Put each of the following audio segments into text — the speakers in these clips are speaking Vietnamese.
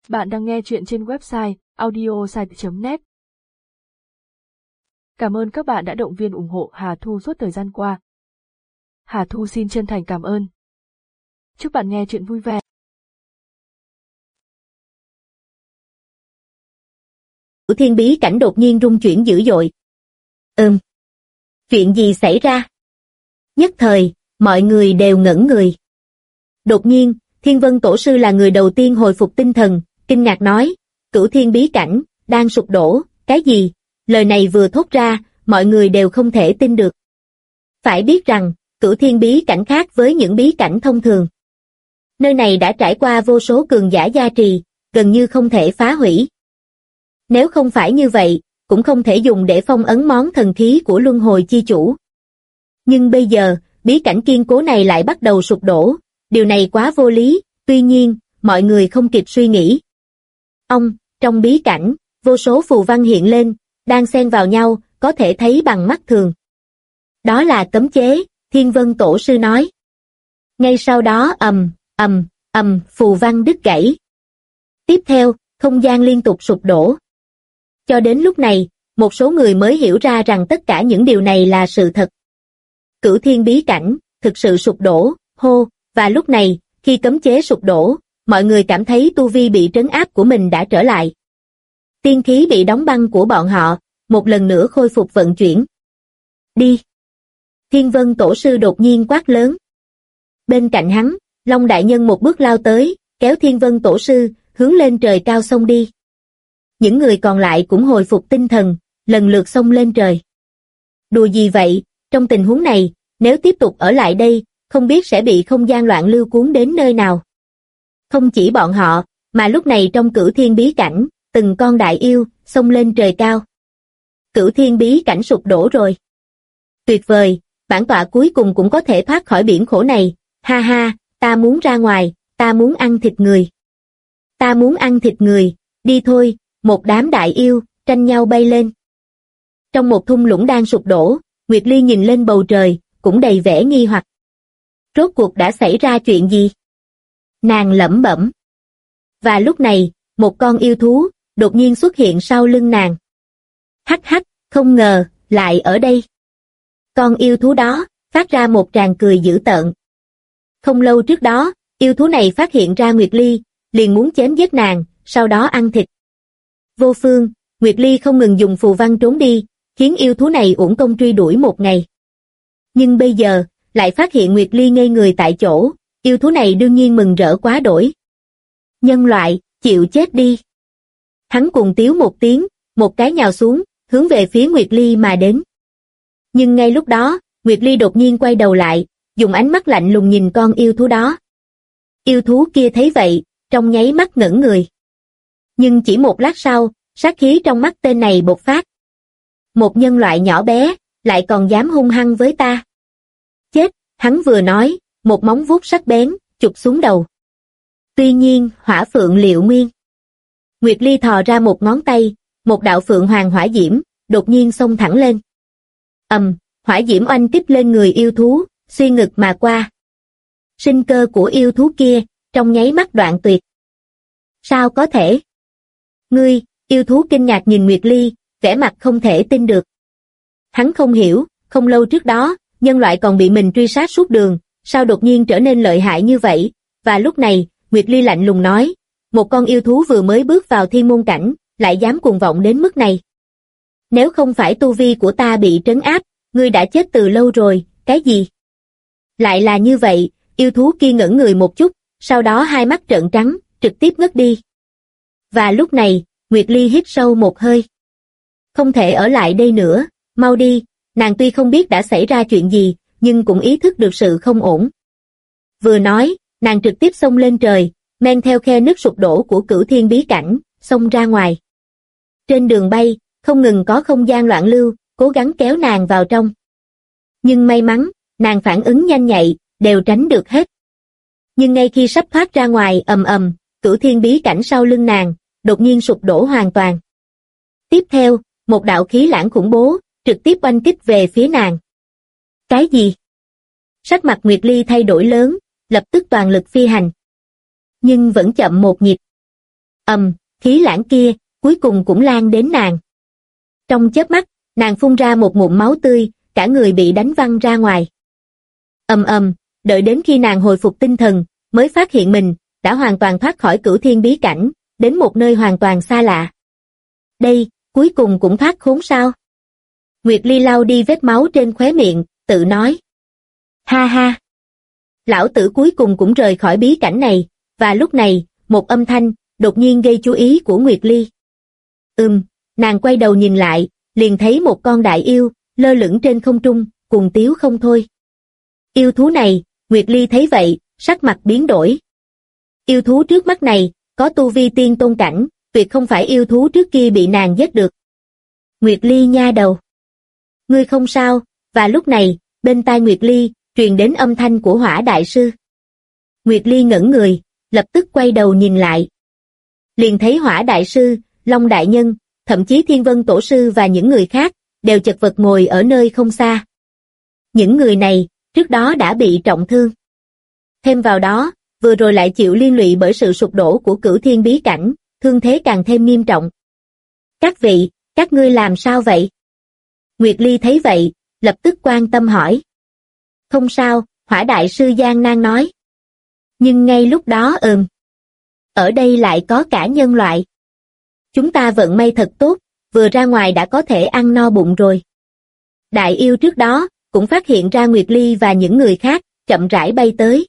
Bạn đang nghe chuyện trên website audiosite.net. Cảm ơn các bạn đã động viên ủng hộ Hà Thu suốt thời gian qua. Hà Thu xin chân thành cảm ơn. Chúc bạn nghe chuyện vui vẻ. Thiên bí cảnh đột nhiên rung chuyển dữ dội. Chuyện gì xảy ra? Nhất thời, mọi người đều ngẩn người. Đột nhiên, Thiên Vân Tổ sư là người đầu tiên hồi phục tinh thần, kinh ngạc nói, Cửu Thiên bí cảnh đang sụp đổ. Cái gì? Lời này vừa thốt ra, mọi người đều không thể tin được. Phải biết rằng, Cửu Thiên bí cảnh khác với những bí cảnh thông thường. Nơi này đã trải qua vô số cường giả gia trì, gần như không thể phá hủy. Nếu không phải như vậy, cũng không thể dùng để phong ấn món thần khí của luân hồi chi chủ. Nhưng bây giờ, bí cảnh kiên cố này lại bắt đầu sụp đổ, điều này quá vô lý. Tuy nhiên, mọi người không kịp suy nghĩ. Trong bí cảnh, vô số phù văn hiện lên, đang xen vào nhau, có thể thấy bằng mắt thường. Đó là cấm chế, Thiên Vân Tổ sư nói. Ngay sau đó phù văn đứt gãy. Tiếp theo, không gian liên tục sụp đổ. Cho đến lúc này, một số người mới hiểu ra rằng tất cả những điều này là sự thật. Cửu Thiên bí cảnh, thực sự sụp đổ, và lúc này, khi cấm chế sụp đổ, mọi người cảm thấy tu vi bị trấn áp của mình đã trở lại. Tiên khí bị đóng băng của bọn họ, một lần nữa khôi phục vận chuyển. Đi! Thiên Vân Tổ sư đột nhiên quát lớn. Bên cạnh hắn, Long Đại Nhân một bước lao tới, kéo Thiên Vân Tổ sư, hướng lên trời cao xông đi. Những người còn lại cũng hồi phục tinh thần, lần lượt xông lên trời. Đùa gì vậy, trong tình huống này, nếu tiếp tục ở lại đây, không biết sẽ bị không gian loạn lưu cuốn đến nơi nào. Không chỉ bọn họ, mà lúc này trong Cửu Thiên bí cảnh, từng con đại yêu, xông lên trời cao. Cửu Thiên bí cảnh sụp đổ rồi. Tuyệt vời, bản tọa cuối cùng cũng có thể thoát khỏi biển khổ này, ha ha, ta muốn ra ngoài, ta muốn ăn thịt người. Ta muốn ăn thịt người, đi thôi, một đám đại yêu, tranh nhau bay lên. Trong một thung lũng đang sụp đổ, Nguyệt Ly nhìn lên bầu trời, cũng đầy vẻ nghi hoặc. Rốt cuộc đã xảy ra chuyện gì? Nàng lẩm bẩm. Và lúc này, một con yêu thú, đột nhiên xuất hiện sau lưng nàng. Hắc hắc, không ngờ, lại ở đây. Con yêu thú đó, phát ra một tràng cười dữ tợn. Không lâu trước đó, yêu thú này phát hiện ra Nguyệt Ly, liền muốn chém giết nàng, sau đó ăn thịt. Vô phương, Nguyệt Ly không ngừng dùng phù văn trốn đi, khiến yêu thú này uổng công truy đuổi một ngày. Nhưng bây giờ, lại phát hiện Nguyệt Ly ngây người tại chỗ, yêu thú này đương nhiên mừng rỡ quá đỗi. Nhân loại, chịu chết đi. Hắn cuồng tiếu một tiếng, một cái nhào xuống, hướng về phía Nguyệt Ly mà đến. Nhưng ngay lúc đó, Nguyệt Ly đột nhiên quay đầu lại, dùng ánh mắt lạnh lùng nhìn con yêu thú đó. Yêu thú kia thấy vậy, trong nháy mắt ngẩn người. Nhưng chỉ một lát sau, sát khí trong mắt tên này bộc phát. Một nhân loại nhỏ bé, lại còn dám hung hăng với ta. Chết, hắn vừa nói, một móng vuốt sắc bén, chụp xuống đầu. Tuy nhiên, hỏa phượng liệu nguyên. Nguyệt Ly thò ra một ngón tay, một đạo phượng hoàng hỏa diễm, đột nhiên xông thẳng lên. Hỏa diễm oanh kích lên người yêu thú, xuyên ngực mà qua. Sinh cơ của yêu thú kia, trong nháy mắt đoạn tuyệt. Sao có thể? Ngươi, yêu thú kinh ngạc nhìn Nguyệt Ly, vẻ mặt không thể tin được. Hắn không hiểu, không lâu trước đó, nhân loại còn bị mình truy sát suốt đường, sao đột nhiên trở nên lợi hại như vậy? Và lúc này, Nguyệt Ly lạnh lùng nói, một con yêu thú vừa mới bước vào thiên môn cảnh, lại dám cuồng vọng đến mức này. Nếu không phải tu vi của ta bị trấn áp, ngươi đã chết từ lâu rồi, cái gì? Lại là như vậy, yêu thú kia ngẩn người một chút, sau đó hai mắt trợn trắng, trực tiếp ngất đi. Và lúc này, Nguyệt Ly hít sâu một hơi. Không thể ở lại đây nữa, mau đi, nàng tuy không biết đã xảy ra chuyện gì, nhưng cũng ý thức được sự không ổn. Vừa nói, nàng trực tiếp xông lên trời, men theo khe nứt sụp đổ của Cửu Thiên bí cảnh, xông ra ngoài. Trên đường bay, không ngừng có không gian loạn lưu, cố gắng kéo nàng vào trong. Nhưng may mắn, nàng phản ứng nhanh nhạy, đều tránh được hết. Nhưng ngay khi sắp thoát ra ngoài, Cửu Thiên bí cảnh sau lưng nàng, đột nhiên sụp đổ hoàn toàn. Tiếp theo, một đạo khí lãng khủng bố, trực tiếp oanh kích về phía nàng. Cái gì? Sắc mặt Nguyệt Ly thay đổi lớn, lập tức toàn lực phi hành. Nhưng vẫn chậm một nhịp. Khí lãng kia, cuối cùng cũng lan đến nàng. Trong chớp mắt, nàng phun ra một ngụm máu tươi, cả người bị đánh văng ra ngoài. Đợi đến khi nàng hồi phục tinh thần, mới phát hiện mình đã hoàn toàn thoát khỏi Cửu Thiên bí cảnh, đến một nơi hoàn toàn xa lạ. Đây, cuối cùng cũng thoát khốn sao? Nguyệt Ly lau đi vết máu trên khóe miệng, tự nói. Ha ha! Lão tử cuối cùng cũng rời khỏi bí cảnh này, và lúc này, một âm thanh đột nhiên gây chú ý của Nguyệt Ly. Nàng quay đầu nhìn lại, liền thấy một con đại yêu, lơ lửng trên không trung, cuồng tiếu không thôi. Yêu thú này, Nguyệt Ly thấy vậy, sắc mặt biến đổi. Yêu thú trước mắt này, có tu vi tiên tôn cảnh, tuyệt không phải yêu thú trước kia bị nàng giết được. Nguyệt Ly nha đầu. Ngươi không sao, và lúc này, bên tai Nguyệt Ly, truyền đến âm thanh của Hỏa Đại Sư. Nguyệt Ly ngẩn người, lập tức quay đầu nhìn lại. Liền thấy Hỏa Đại Sư, Long Đại Nhân, thậm chí Thiên Vân Tổ Sư và những người khác, đều chật vật ngồi ở nơi không xa. Những người này, trước đó đã bị trọng thương. Thêm vào đó, vừa rồi lại chịu liên lụy bởi sự sụp đổ của Cửu Thiên bí cảnh, thương thế càng thêm nghiêm trọng. Các vị, các ngươi làm sao vậy? Nguyệt Ly thấy vậy, lập tức quan tâm hỏi. Không sao, Hỏa Đại Sư gian nan nói. Nhưng ngay lúc đó ở đây lại có cả nhân loại. Chúng ta vận may thật tốt, vừa ra ngoài đã có thể ăn no bụng rồi. Đại yêu trước đó, cũng phát hiện ra Nguyệt Ly và những người khác, chậm rãi bay tới.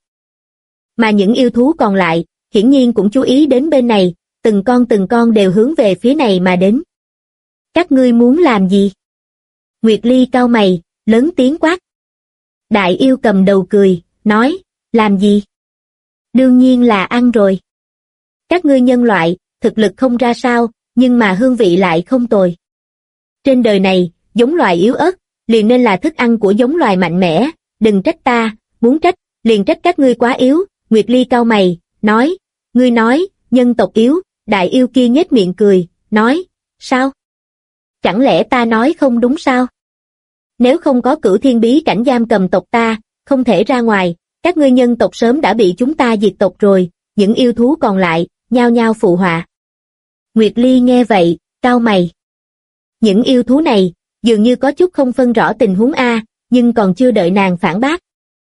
Mà những yêu thú còn lại, hiển nhiên cũng chú ý đến bên này, từng con đều hướng về phía này mà đến. Các ngươi muốn làm gì? Nguyệt Ly cau mày, lớn tiếng quát. Đại yêu cầm đầu cười, nói, làm gì? Đương nhiên là ăn rồi. Các ngươi nhân loại, thực lực không ra sao, nhưng mà hương vị lại không tồi. Trên đời này, giống loài yếu ớt, liền nên là thức ăn của giống loài mạnh mẽ, đừng trách ta, muốn trách, liền trách các ngươi quá yếu. Nguyệt Ly cau mày, nói, ngươi nói, nhân tộc yếu, đại yêu kia nhếch miệng cười, nói, sao? Chẳng lẽ ta nói không đúng sao? Nếu không có Cửu Thiên bí cảnh giam cầm tộc ta, không thể ra ngoài, các ngươi nhân tộc sớm đã bị chúng ta diệt tộc rồi, những yêu thú còn lại, nhao nhao phụ họa. Nguyệt Ly nghe vậy, cau mày. Những yêu thú này, dường như có chút không phân rõ tình huống a, nhưng còn chưa đợi nàng phản bác.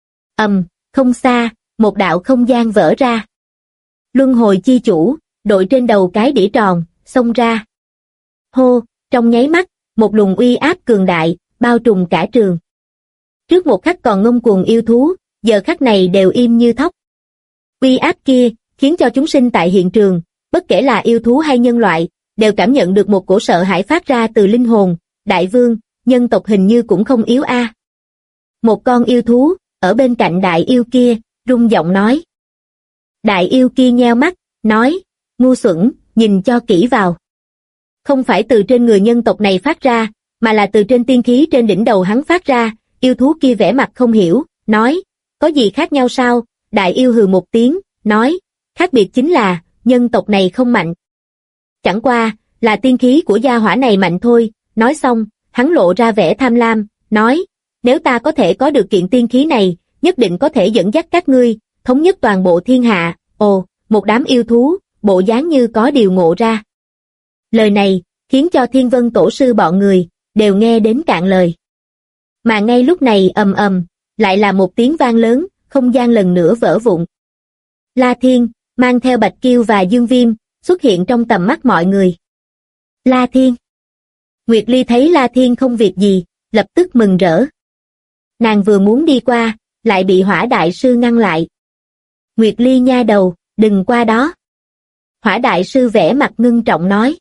Không xa, một đạo không gian vỡ ra. Luân hồi chi chủ, đội trên đầu cái đĩa tròn, xông ra. Hô, trong nháy mắt, một luồng uy áp cường đại, bao trùm cả trường. Trước một khắc còn ngông cuồng yêu thú, giờ khắc này đều im như thóc. Uy áp kia, khiến cho chúng sinh tại hiện trường, bất kể là yêu thú hay nhân loại, đều cảm nhận được một cổ sợ hãi phát ra từ linh hồn. Đại vương, nhân tộc hình như cũng không yếu a. Một con yêu thú, ở bên cạnh đại yêu kia, rung giọng nói. Đại yêu kia nheo mắt, nói, ngu xuẩn, nhìn cho kỹ vào. Không phải từ trên người nhân tộc này phát ra, mà là từ trên tiên khí trên đỉnh đầu hắn phát ra. Yêu thú kia vẻ mặt không hiểu, nói, có gì khác nhau sao? Đại yêu hừ một tiếng, nói, khác biệt chính là, nhân tộc này không mạnh. Chẳng qua, là tiên khí của gia hỏa này mạnh thôi. Nói xong, hắn lộ ra vẻ tham lam, nói, nếu ta có thể có được kiện tiên khí này, nhất định có thể dẫn dắt các ngươi, thống nhất toàn bộ thiên hạ. Ồ, một đám yêu thú, bộ dáng như có điều ngộ ra. Lời này, khiến cho Thiên Vân Tổ Sư bọn người, đều nghe đến cạn lời. Mà ngay lúc này lại là một tiếng vang lớn, không gian lần nữa vỡ vụn. La Thiên, mang theo Bạch Kiêu và Dương Viêm, xuất hiện trong tầm mắt mọi người. La Thiên. Nguyệt Ly thấy La Thiên không việc gì, lập tức mừng rỡ. Nàng vừa muốn đi qua, lại bị Hỏa Đại Sư ngăn lại. Nguyệt Ly nha đầu, đừng qua đó. Hỏa Đại Sư vẻ mặt ngưng trọng nói.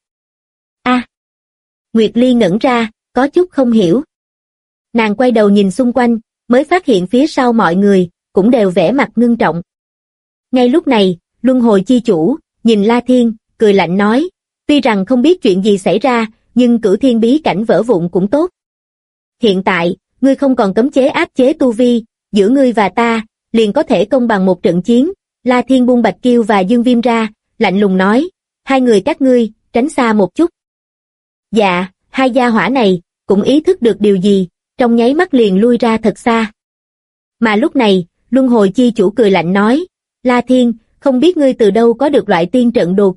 Nguyệt Ly ngẩn ra, có chút không hiểu. Nàng quay đầu nhìn xung quanh, mới phát hiện phía sau mọi người, cũng đều vẻ mặt ngưng trọng. Ngay lúc này, Luân Hồi chi chủ, nhìn La Thiên, cười lạnh nói, tuy rằng không biết chuyện gì xảy ra, nhưng Cửu Thiên bí cảnh vỡ vụn cũng tốt. Hiện tại, ngươi không còn cấm chế áp chế tu vi, giữa ngươi và ta, liền có thể công bằng một trận chiến. La Thiên buông Bạch Kiêu và Dương Viêm ra, lạnh lùng nói, hai người các ngươi, tránh xa một chút. Dạ, hai gia hỏa này, cũng ý thức được điều gì, trong nháy mắt liền lui ra thật xa. Mà lúc này, Luân Hồi chi chủ cười lạnh nói, La Thiên, không biết ngươi từ đâu có được loại tiên trận đồ kia,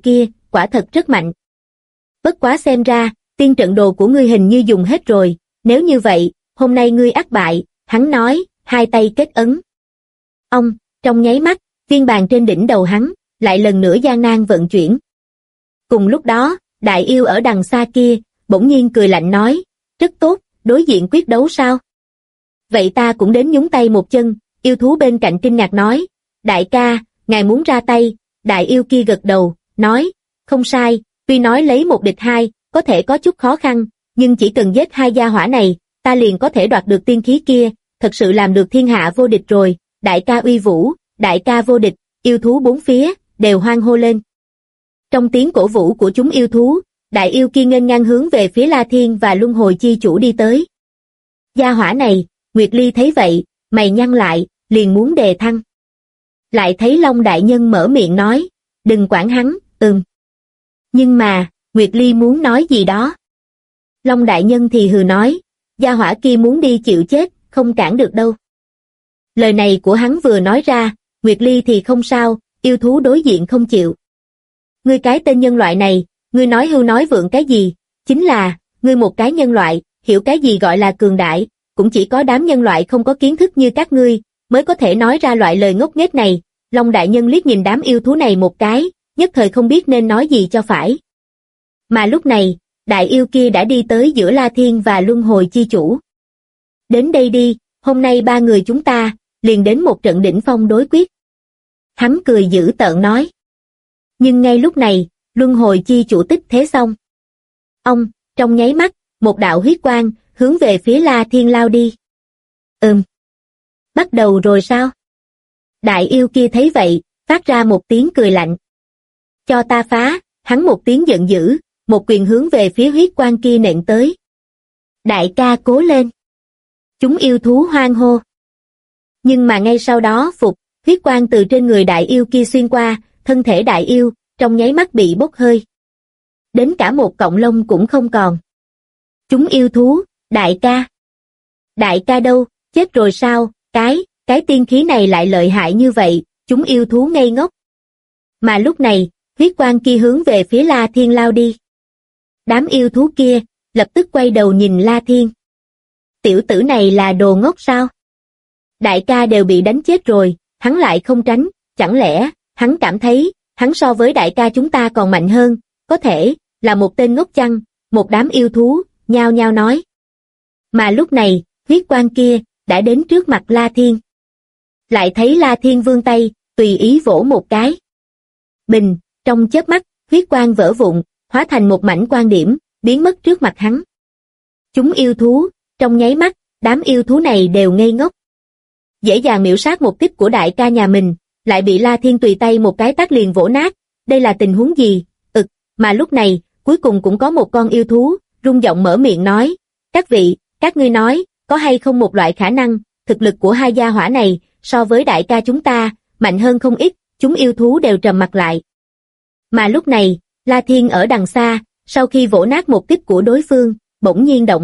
quả thật rất mạnh. Bất quá xem ra, tiên trận đồ của ngươi hình như dùng hết rồi, nếu như vậy, hôm nay ngươi ắt bại, hắn nói, hai tay kết ấn. Ông, trong nháy mắt, viên bàn trên đỉnh đầu hắn, lại lần nữa gian nan vận chuyển. Cùng lúc đó, đại yêu ở đằng xa kia, bỗng nhiên cười lạnh nói, rất tốt, đối diện quyết đấu sao? Vậy ta cũng đến nhúng tay một chân, yêu thú bên cạnh kinh ngạc nói, đại ca, ngài muốn ra tay, đại yêu kia gật đầu, nói, không sai, tuy nói lấy một địch hai, có thể có chút khó khăn, nhưng chỉ cần giết hai gia hỏa này, ta liền có thể đoạt được tiên khí kia, thật sự làm được thiên hạ vô địch rồi, đại ca uy vũ, đại ca vô địch, yêu thú bốn phía, đều hoan hô lên. Trong tiếng cổ vũ của chúng yêu thú, đại yêu kia nghênh ngang hướng về phía La Thiên và Luân Hồi Chi Chủ đi tới. Gia hỏa này, Nguyệt Ly thấy vậy, mày nhăn lại, liền muốn đề thăng. Lại thấy Long Đại Nhân mở miệng nói, đừng quản hắn, Nhưng mà, Nguyệt Ly muốn nói gì đó. Long Đại Nhân thì hừ nói, gia hỏa kia muốn đi chịu chết, không cản được đâu. Lời này của hắn vừa nói ra, Nguyệt Ly thì không sao, yêu thú đối diện không chịu. Ngươi cái tên nhân loại này, ngươi nói hưu nói vượng cái gì, chính là, ngươi một cái nhân loại, hiểu cái gì gọi là cường đại, cũng chỉ có đám nhân loại không có kiến thức như các ngươi, mới có thể nói ra loại lời ngốc nghếch này. Long Đại Nhân liếc nhìn đám yêu thú này một cái, nhất thời không biết nên nói gì cho phải. Mà lúc này, đại yêu kia đã đi tới giữa La Thiên và Luân Hồi Chi Chủ. Đến đây đi, hôm nay ba người chúng ta, liền đến một trận đỉnh phong đối quyết. Hắn cười dữ tợn nói. Nhưng ngay lúc này, Luân Hồi Chi Chủ tích thế xong. Ông, trong nháy mắt, một đạo huyết quang, hướng về phía La Thiên lao đi. Bắt đầu rồi sao? Đại yêu kia thấy vậy, phát ra một tiếng cười lạnh. Cho ta phá, hắn một tiếng giận dữ, một quyền hướng về phía huyết quang kia nện tới. Đại ca cố lên. Chúng yêu thú hoan hô. Nhưng mà ngay sau đó huyết quang từ trên người đại yêu kia xuyên qua, thân thể đại yêu, trong nháy mắt bị bốc hơi. Đến cả một cọng lông cũng không còn. Chúng yêu thú, đại ca. Đại ca đâu, chết rồi sao, cái tiên khí này lại lợi hại như vậy, chúng yêu thú ngây ngốc. Mà lúc này, huyết quang kia hướng về phía La Thiên lao đi. Đám yêu thú kia, lập tức quay đầu nhìn La Thiên. Tiểu tử này là đồ ngốc sao? Đại ca đều bị đánh chết rồi, hắn lại không tránh, chẳng lẽ, hắn cảm thấy, hắn so với đại ca chúng ta còn mạnh hơn, có thể, là một tên ngốc chăng, một đám yêu thú, nhao nhao nói. Mà lúc này, huyết quang kia, đã đến trước mặt La Thiên. Lại thấy La Thiên vươn tay, tùy ý vỗ một cái. Bình, trong chớp mắt, huyết quang vỡ vụn, hóa thành một mảnh quang điểm, biến mất trước mặt hắn. Chúng yêu thú, trong nháy mắt, đám yêu thú này đều ngây ngốc. Dễ dàng miểu sát một kích của đại ca nhà mình, lại bị La Thiên tùy tay một cái tát liền vỗ nát, đây là tình huống gì? Mà lúc này, cuối cùng cũng có một con yêu thú, rung giọng mở miệng nói, các vị, các ngươi nói, có hay không một loại khả năng, thực lực của hai gia hỏa này, so với đại ca chúng ta, mạnh hơn không ít, chúng yêu thú đều trầm mặt lại. Mà lúc này, La Thiên ở đằng xa, sau khi vỗ nát một kích của đối phương, bỗng nhiên động.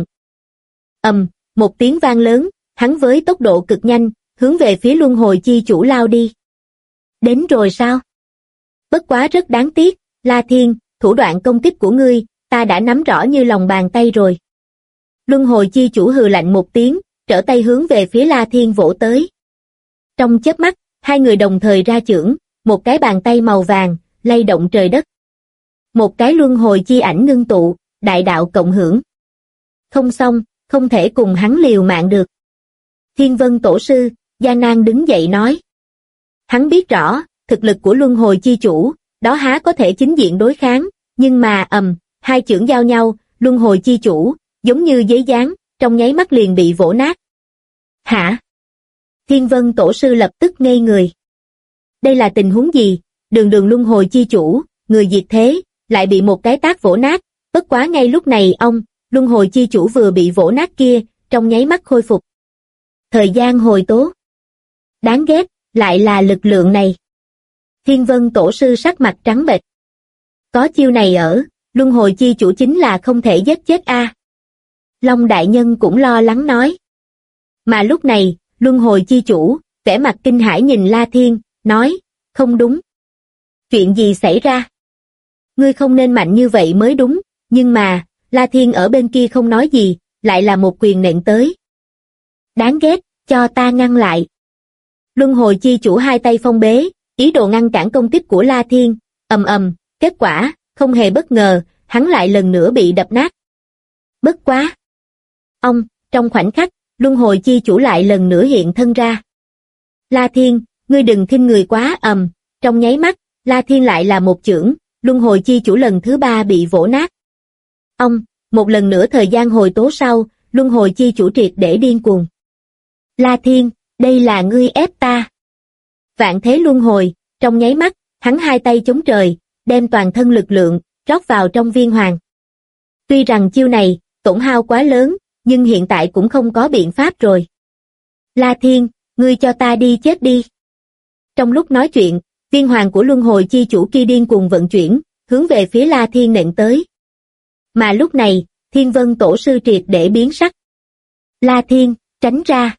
Một tiếng vang lớn, hắn với tốc độ cực nhanh, hướng về phía Luân Hồi Chi Chủ lao đi. Đến rồi sao? Bất quá rất đáng tiếc, La Thiên, thủ đoạn công kích của ngươi, ta đã nắm rõ như lòng bàn tay rồi. Luân Hồi Chi Chủ hừ lạnh một tiếng, trở tay hướng về phía La Thiên vỗ tới. Trong chớp mắt, hai người đồng thời ra chưởng, một cái bàn tay màu vàng, lay động trời đất. Một cái Luân Hồi Chi ảnh ngưng tụ, đại đạo cộng hưởng. Không xong, không thể cùng hắn liều mạng được. Thiên Vân Tổ Sư, Gia Nan đứng dậy nói. Hắn biết rõ, thực lực của Luân Hồi Chi Chủ, đó há có thể chính diện đối kháng, nhưng mà hai chưởng giao nhau, Luân Hồi Chi Chủ, giống như giấy dán, trong nháy mắt liền bị vỗ nát. Hả? Thiên Vân Tổ Sư lập tức ngây người. Đây là tình huống gì? Đường đường Luân Hồi Chi Chủ, người diệt thế, lại bị một cái tát vỗ nát, bất quá ngay lúc này Luân Hồi Chi Chủ vừa bị vỗ nát kia, trong nháy mắt khôi phục. Thời gian hồi tố. Đáng ghét, lại là lực lượng này. Thiên Vân Tổ Sư sắc mặt trắng bệch. Có chiêu này ở, Luân Hồi Chi Chủ chính là không thể giết chết a. Long Đại Nhân cũng lo lắng nói. Mà lúc này, Luân Hồi Chi Chủ, vẻ mặt kinh hãi nhìn La Thiên, nói, không đúng. Chuyện gì xảy ra? ngươi không nên mạnh như vậy mới đúng, nhưng mà, La Thiên ở bên kia không nói gì, lại là một quyền nện tới. Đáng ghét, cho ta ngăn lại. Luân hồi chi chủ hai tay phong bế, ý đồ ngăn cản công kích của La Thiên, kết quả, không hề bất ngờ, hắn lại lần nữa bị đập nát. Bất quá! Trong khoảnh khắc, luân hồi chi chủ lại lần nữa hiện thân ra. La Thiên, ngươi đừng khinh người quá, trong nháy mắt, La Thiên lại là một chưởng, luân hồi chi chủ lần thứ ba bị vỗ nát. Một lần nữa thời gian hồi tố sau, luân hồi chi chủ triệt để điên cuồng. La Thiên, đây là ngươi ép ta. Vạn thế luân hồi, trong nháy mắt, hắn hai tay chống trời, đem toàn thân lực lượng, rót vào trong viên hoàng. Tuy rằng chiêu này, tổn hao quá lớn, nhưng hiện tại cũng không có biện pháp rồi. La Thiên, ngươi cho ta đi chết đi. Trong lúc nói chuyện, viên hoàng của luân hồi chi chủ kia điên cuồng vận chuyển, hướng về phía La Thiên nện tới. Mà lúc này, Thiên Vân Tổ Sư triệt để biến sắc. La Thiên, tránh ra.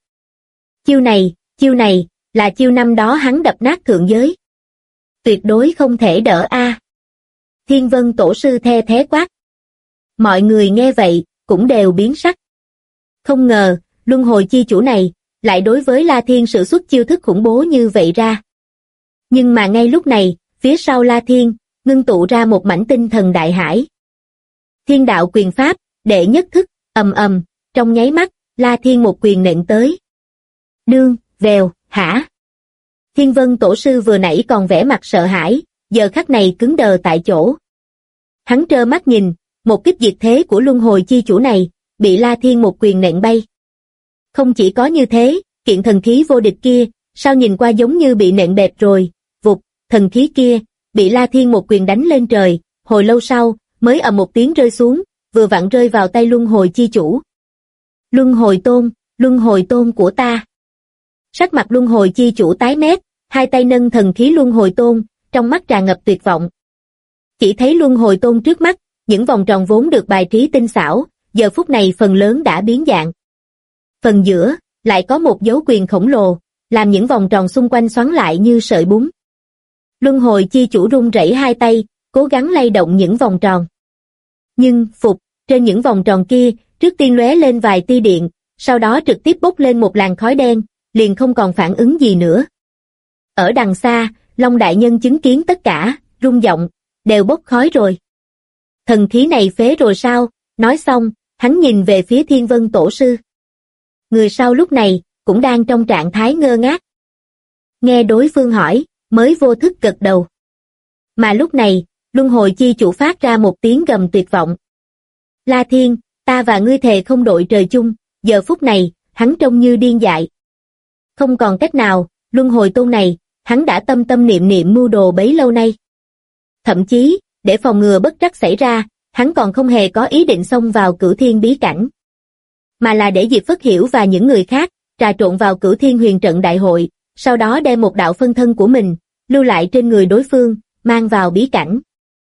Chiêu này, là chiêu năm đó hắn đập nát thượng giới. Tuyệt đối không thể đỡ a. Thiên Vân Tổ Sư the thế quát. Mọi người nghe vậy, cũng đều biến sắc. Không ngờ, luân hồi chi chủ này, lại đối với La Thiên sử xuất chiêu thức khủng bố như vậy ra. Nhưng mà ngay lúc này, phía sau La Thiên, ngưng tụ ra một mảnh tinh thần đại hải. Thiên đạo quyền pháp, đệ nhất thức, trong nháy mắt, La Thiên một quyền nện tới. Đương, vèo, hả? Thiên Vân Tổ Sư vừa nãy còn vẻ mặt sợ hãi, giờ khắc này cứng đờ tại chỗ. Hắn trơ mắt nhìn, một kích diệt thế của luân hồi chi chủ này, bị La Thiên một quyền nện bay. Không chỉ có như thế, kiện thần khí vô địch kia, sao nhìn qua giống như bị nện bẹp rồi, vụt, thần khí kia, bị La Thiên một quyền đánh lên trời, hồi lâu sau, mới ầm một tiếng rơi xuống, vừa vặn rơi vào tay luân hồi chi chủ. Luân hồi tôn của ta. Sắc mặt luân hồi chi chủ tái mét, hai tay nâng thần khí luân hồi tôn, trong mắt tràn ngập tuyệt vọng. Chỉ thấy luân hồi tôn trước mắt, những vòng tròn vốn được bài trí tinh xảo, giờ phút này phần lớn đã biến dạng. Phần giữa, lại có một dấu quyền khổng lồ, làm những vòng tròn xung quanh xoắn lại như sợi bún. Luân hồi chi chủ run rẩy hai tay, cố gắng lay động những vòng tròn. Nhưng, trên những vòng tròn kia, trước tiên lóe lên vài tia điện, sau đó trực tiếp bốc lên một làn khói đen, liền không còn phản ứng gì nữa. Ở đằng xa, Long Đại Nhân chứng kiến tất cả, rung giọng, đều bốc khói rồi. Thần khí này phế rồi sao? Nói xong, hắn nhìn về phía Thiên Vân Tổ Sư. Người sau lúc này, cũng đang trong trạng thái ngơ ngác. Nghe đối phương hỏi, mới vô thức gật đầu. Mà lúc này, luân hồi chi chủ phát ra một tiếng gầm tuyệt vọng. La Thiên, ta và ngươi thề không đội trời chung, giờ phút này, hắn trông như điên dại. Không còn cách nào, luân hồi tôn này, hắn đã tâm tâm niệm niệm mưu đồ bấy lâu nay. Thậm chí, để phòng ngừa bất trắc xảy ra, hắn còn không hề có ý định xông vào Cửu Thiên bí cảnh. Mà là để Diệp Phất Hiểu và những người khác, trà trộn vào Cửu Thiên huyền trận đại hội, sau đó đem một đạo phân thân của mình, lưu lại trên người đối phương, mang vào bí cảnh.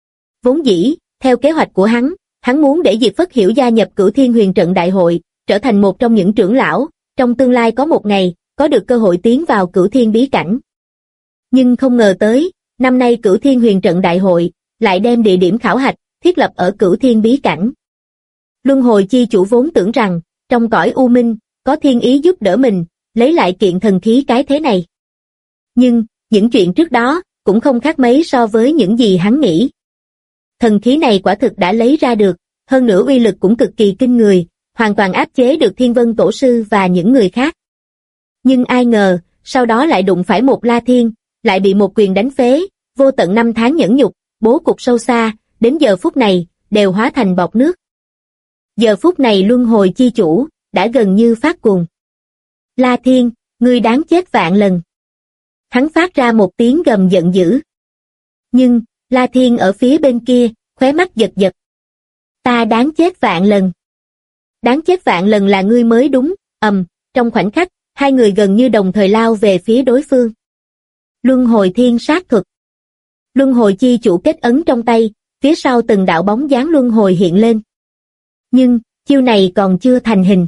Vốn dĩ, theo kế hoạch của hắn muốn để Diệp Phất Hiểu gia nhập Cửu Thiên huyền trận đại hội, trở thành một trong những trưởng lão, trong tương lai có một ngày, có được cơ hội tiến vào Cửu Thiên bí cảnh. Nhưng không ngờ tới, năm nay Cửu Thiên huyền trận đại hội, lại đem địa điểm khảo hạch, thiết lập ở Cửu Thiên bí cảnh. Luân hồi chi chủ vốn tưởng rằng, trong cõi u minh, có thiên ý giúp đỡ mình, lấy lại kiện thần khí cái thế này. Nhưng, những chuyện trước đó, cũng không khác mấy so với những gì hắn nghĩ. Thần khí này quả thực đã lấy ra được, hơn nữa uy lực cũng cực kỳ kinh người, hoàn toàn áp chế được Thiên Vân Tổ Sư và những người khác. Nhưng ai ngờ, sau đó lại đụng phải một La Thiên, lại bị một quyền đánh phế, vô tận năm tháng nhẫn nhục, bố cục sâu xa, đến giờ phút này, đều hóa thành bọt nước. Giờ phút này luân hồi chi chủ, đã gần như phát cuồng. La Thiên, ngươi đáng chết vạn lần. Hắn phát ra một tiếng gầm giận dữ. Nhưng, La Thiên ở phía bên kia, khóe mắt giật giật. Ta đáng chết vạn lần. Đáng chết vạn lần là ngươi mới đúng, trong khoảnh khắc, hai người gần như đồng thời lao về phía đối phương. Luân hồi thiên sát thuật. Luân hồi chi chủ kết ấn trong tay, phía sau từng đạo bóng dáng luân hồi hiện lên. Nhưng, chiêu này còn chưa thành hình.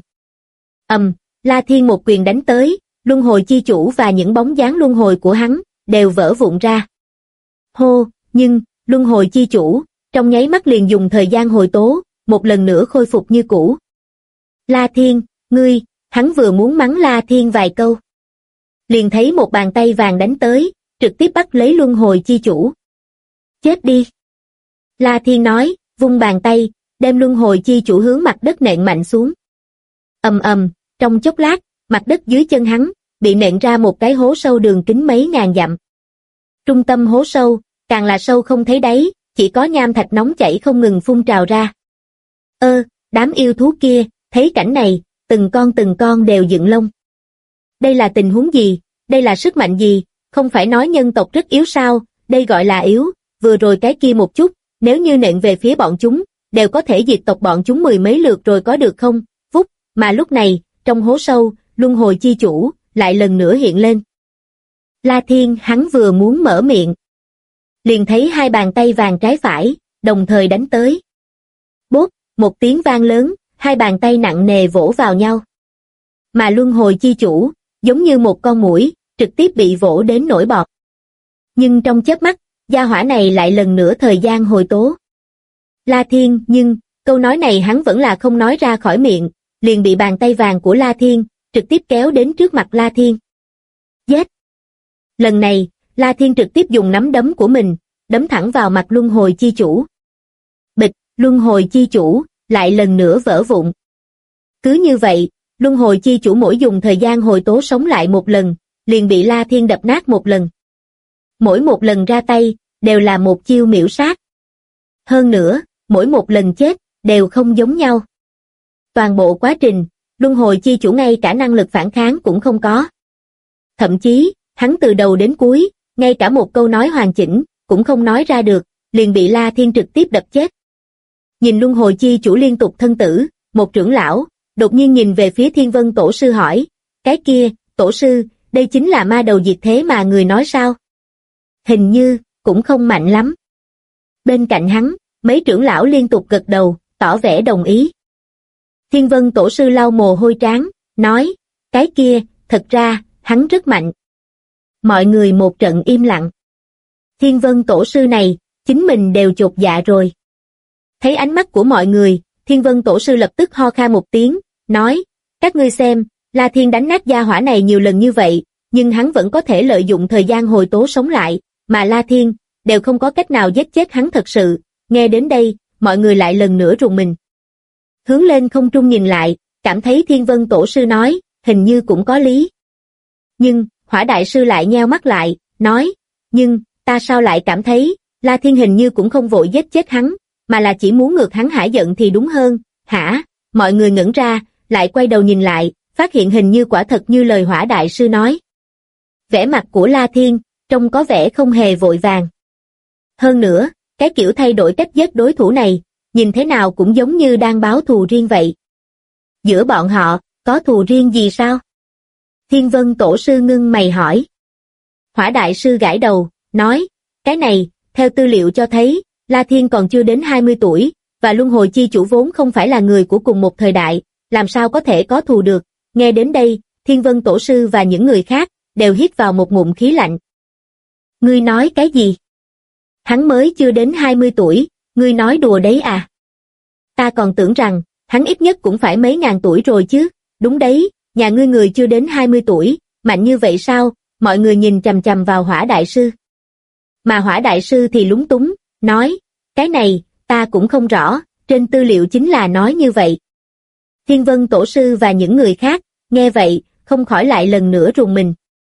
La Thiên một quyền đánh tới, luân hồi chi chủ và những bóng dáng luân hồi của hắn, đều vỡ vụn ra. Hô, nhưng, luân hồi chi chủ, trong nháy mắt liền dùng thời gian hồi tố, một lần nữa khôi phục như cũ. La Thiên, ngươi, hắn vừa muốn mắng La Thiên vài câu. Liền thấy một bàn tay vàng đánh tới, trực tiếp bắt lấy luân hồi chi chủ. Chết đi! La Thiên nói, vung bàn tay, đem luân hồi chi chủ hướng mặt đất nện mạnh xuống. Ầm ầm, trong chốc lát, mặt đất dưới chân hắn, bị nện ra một cái hố sâu đường kính mấy ngàn dặm. Trung tâm hố sâu, càng là sâu không thấy đáy, chỉ có nham thạch nóng chảy không ngừng phun trào ra. Đám yêu thú kia, thấy cảnh này, từng con đều dựng lông. Đây là tình huống gì, đây là sức mạnh gì, không phải nói nhân tộc rất yếu sao, đây gọi là yếu, vừa rồi cái kia một chút, nếu như nện về phía bọn chúng, đều có thể diệt tộc bọn chúng mười mấy lượt rồi có được không, vút, mà lúc này, trong hố sâu, luân hồi chi chủ, lại lần nữa hiện lên. La Thiên hắn vừa muốn mở miệng. Liền thấy hai bàn tay vàng trái phải, đồng thời đánh tới. Bốp, một tiếng vang lớn, hai bàn tay nặng nề vỗ vào nhau. Mà luân hồi chi chủ, giống như một con muỗi, trực tiếp bị vỗ đến nổi bọt. Nhưng trong chớp mắt, gia hỏa này lại lần nữa thời gian hồi tố. La Thiên, nhưng, câu nói này hắn vẫn là không nói ra khỏi miệng, liền bị bàn tay vàng của La Thiên, trực tiếp kéo đến trước mặt La Thiên. Giết! Lần này, La Thiên trực tiếp dùng nắm đấm của mình, đấm thẳng vào mặt luân hồi chi chủ. Bịch, luân hồi chi chủ, lại lần nữa vỡ vụn. Cứ như vậy, luân hồi chi chủ mỗi dùng thời gian hồi tố sống lại một lần, liền bị La Thiên đập nát một lần. Mỗi một lần ra tay, đều là một chiêu miểu sát. Hơn nữa, mỗi một lần chết, đều không giống nhau. Toàn bộ quá trình, luân hồi chi chủ ngay cả năng lực phản kháng cũng không có. Thậm chí, hắn từ đầu đến cuối, ngay cả một câu nói hoàn chỉnh, cũng không nói ra được, liền bị La Thiên trực tiếp đập chết. Nhìn luân hồi chi chủ liên tục thân tử, một trưởng lão, đột nhiên nhìn về phía Thiên Vân Tổ Sư hỏi, cái kia, Tổ Sư, đây chính là ma đầu diệt thế mà người nói sao? Hình như, cũng không mạnh lắm. Bên cạnh hắn, mấy trưởng lão liên tục gật đầu, tỏ vẻ đồng ý. Thiên Vân Tổ Sư lau mồ hôi trán, nói, cái kia, thật ra, hắn rất mạnh. Mọi người một trận im lặng. Thiên Vân Tổ Sư này, chính mình đều chột dạ rồi. Thấy ánh mắt của mọi người, Thiên Vân Tổ Sư lập tức ho khan một tiếng, nói, các ngươi xem, La Thiên đánh nát gia hỏa này nhiều lần như vậy, nhưng hắn vẫn có thể lợi dụng thời gian hồi tố sống lại, mà La Thiên, đều không có cách nào giết chết hắn thật sự. Nghe đến đây, mọi người lại lần nữa rùng mình. Hướng lên không trung nhìn lại, cảm thấy Thiên Vân Tổ Sư nói, hình như cũng có lý. Nhưng, Hỏa Đại Sư lại nheo mắt lại, nói, nhưng, ta sao lại cảm thấy, La Thiên hình như cũng không vội giết chết hắn, mà là chỉ muốn ngược hắn hả giận thì đúng hơn, hả? Mọi người ngẩn ra, lại quay đầu nhìn lại, phát hiện hình như quả thật như lời Hỏa Đại Sư nói. Vẻ mặt của La Thiên, trông có vẻ không hề vội vàng. Hơn nữa, cái kiểu thay đổi cách giết đối thủ này, nhìn thế nào cũng giống như đang báo thù riêng vậy. Giữa bọn họ, có thù riêng gì sao? Thiên Vân Tổ Sư ngưng mày hỏi. Hỏa Đại Sư gãi đầu, nói, cái này, theo tư liệu cho thấy, La Thiên còn chưa đến 20 tuổi, và luân hồi chi chủ vốn không phải là người của cùng một thời đại, làm sao có thể có thù được. Nghe đến đây, Thiên Vân Tổ Sư và những người khác, đều hít vào một ngụm khí lạnh. Ngươi nói cái gì? Hắn mới chưa đến 20 tuổi, ngươi nói đùa đấy à? Ta còn tưởng rằng, hắn ít nhất cũng phải mấy ngàn tuổi rồi chứ, đúng đấy, nhà ngươi người chưa đến 20 tuổi, mạnh như vậy sao? Mọi người nhìn chằm chằm vào Hỏa Đại Sư. Mà Hỏa Đại Sư thì lúng túng, nói, cái này, ta cũng không rõ, trên tư liệu chính là nói như vậy. Thiên Vân Tổ Sư và những người khác, nghe vậy, không khỏi lại lần nữa rùng mình.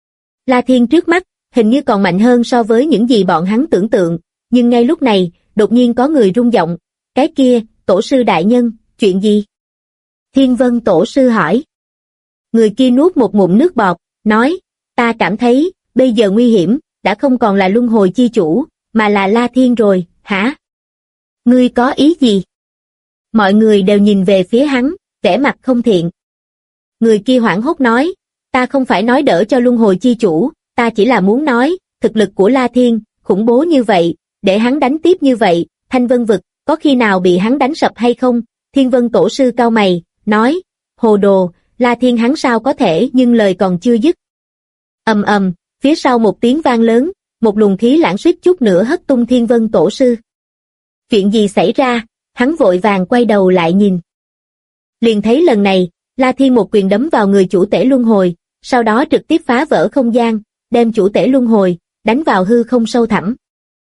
La Thiên trước mắt, hình như còn mạnh hơn so với những gì bọn hắn tưởng tượng, nhưng ngay lúc này, đột nhiên có người rung giọng, cái kia, Tổ Sư đại nhân, chuyện gì? Thiên Vân Tổ Sư hỏi. Người kia nuốt một ngụm nước bọt, nói, ta cảm thấy, bây giờ nguy hiểm, đã không còn là luân hồi chi chủ, mà là La Thiên rồi, hả? Ngươi có ý gì? Mọi người đều nhìn về phía hắn, vẻ mặt không thiện. Người kia hoảng hốt nói, ta không phải nói đỡ cho luân hồi chi chủ, ta chỉ là muốn nói, thực lực của La Thiên, khủng bố như vậy, để hắn đánh tiếp như vậy, Thanh Vân vực, có khi nào bị hắn đánh sập hay không? Thiên Vân Tổ Sư cau mày, nói, hồ đồ, La Thiên hắn sao có thể, nhưng lời còn chưa dứt. Ầm ầm, phía sau một tiếng vang lớn, một luồng khí lãng suýt chút nữa hất tung Thiên Vân Tổ Sư. Chuyện gì xảy ra? Hắn vội vàng quay đầu lại nhìn. Liền thấy lần này, La Thiên một quyền đấm vào người chủ tể luân hồi, sau đó trực tiếp phá vỡ không gian, đem chủ tể luân hồi đánh vào hư không sâu thẳm.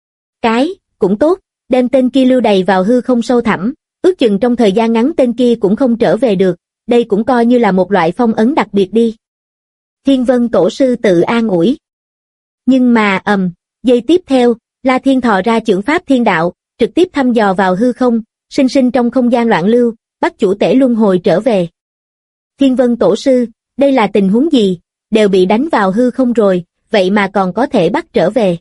Cũng tốt, đem tên kia lưu đày vào hư không sâu thẳm, ước chừng trong thời gian ngắn tên kia cũng không trở về được, đây cũng coi như là một loại phong ấn đặc biệt đi. Thiên Vân Tổ sư tự an ủi. Nhưng mà giây tiếp theo, La Thiên thò ra chưởng pháp thiên đạo, trực tiếp thăm dò vào hư không, sinh sinh trong không gian loạn lưu, bắt chủ tể luân hồi trở về. Thiên Vân Tổ sư, đây là tình huống gì? Đều bị đánh vào hư không rồi, vậy mà còn có thể bắt trở về.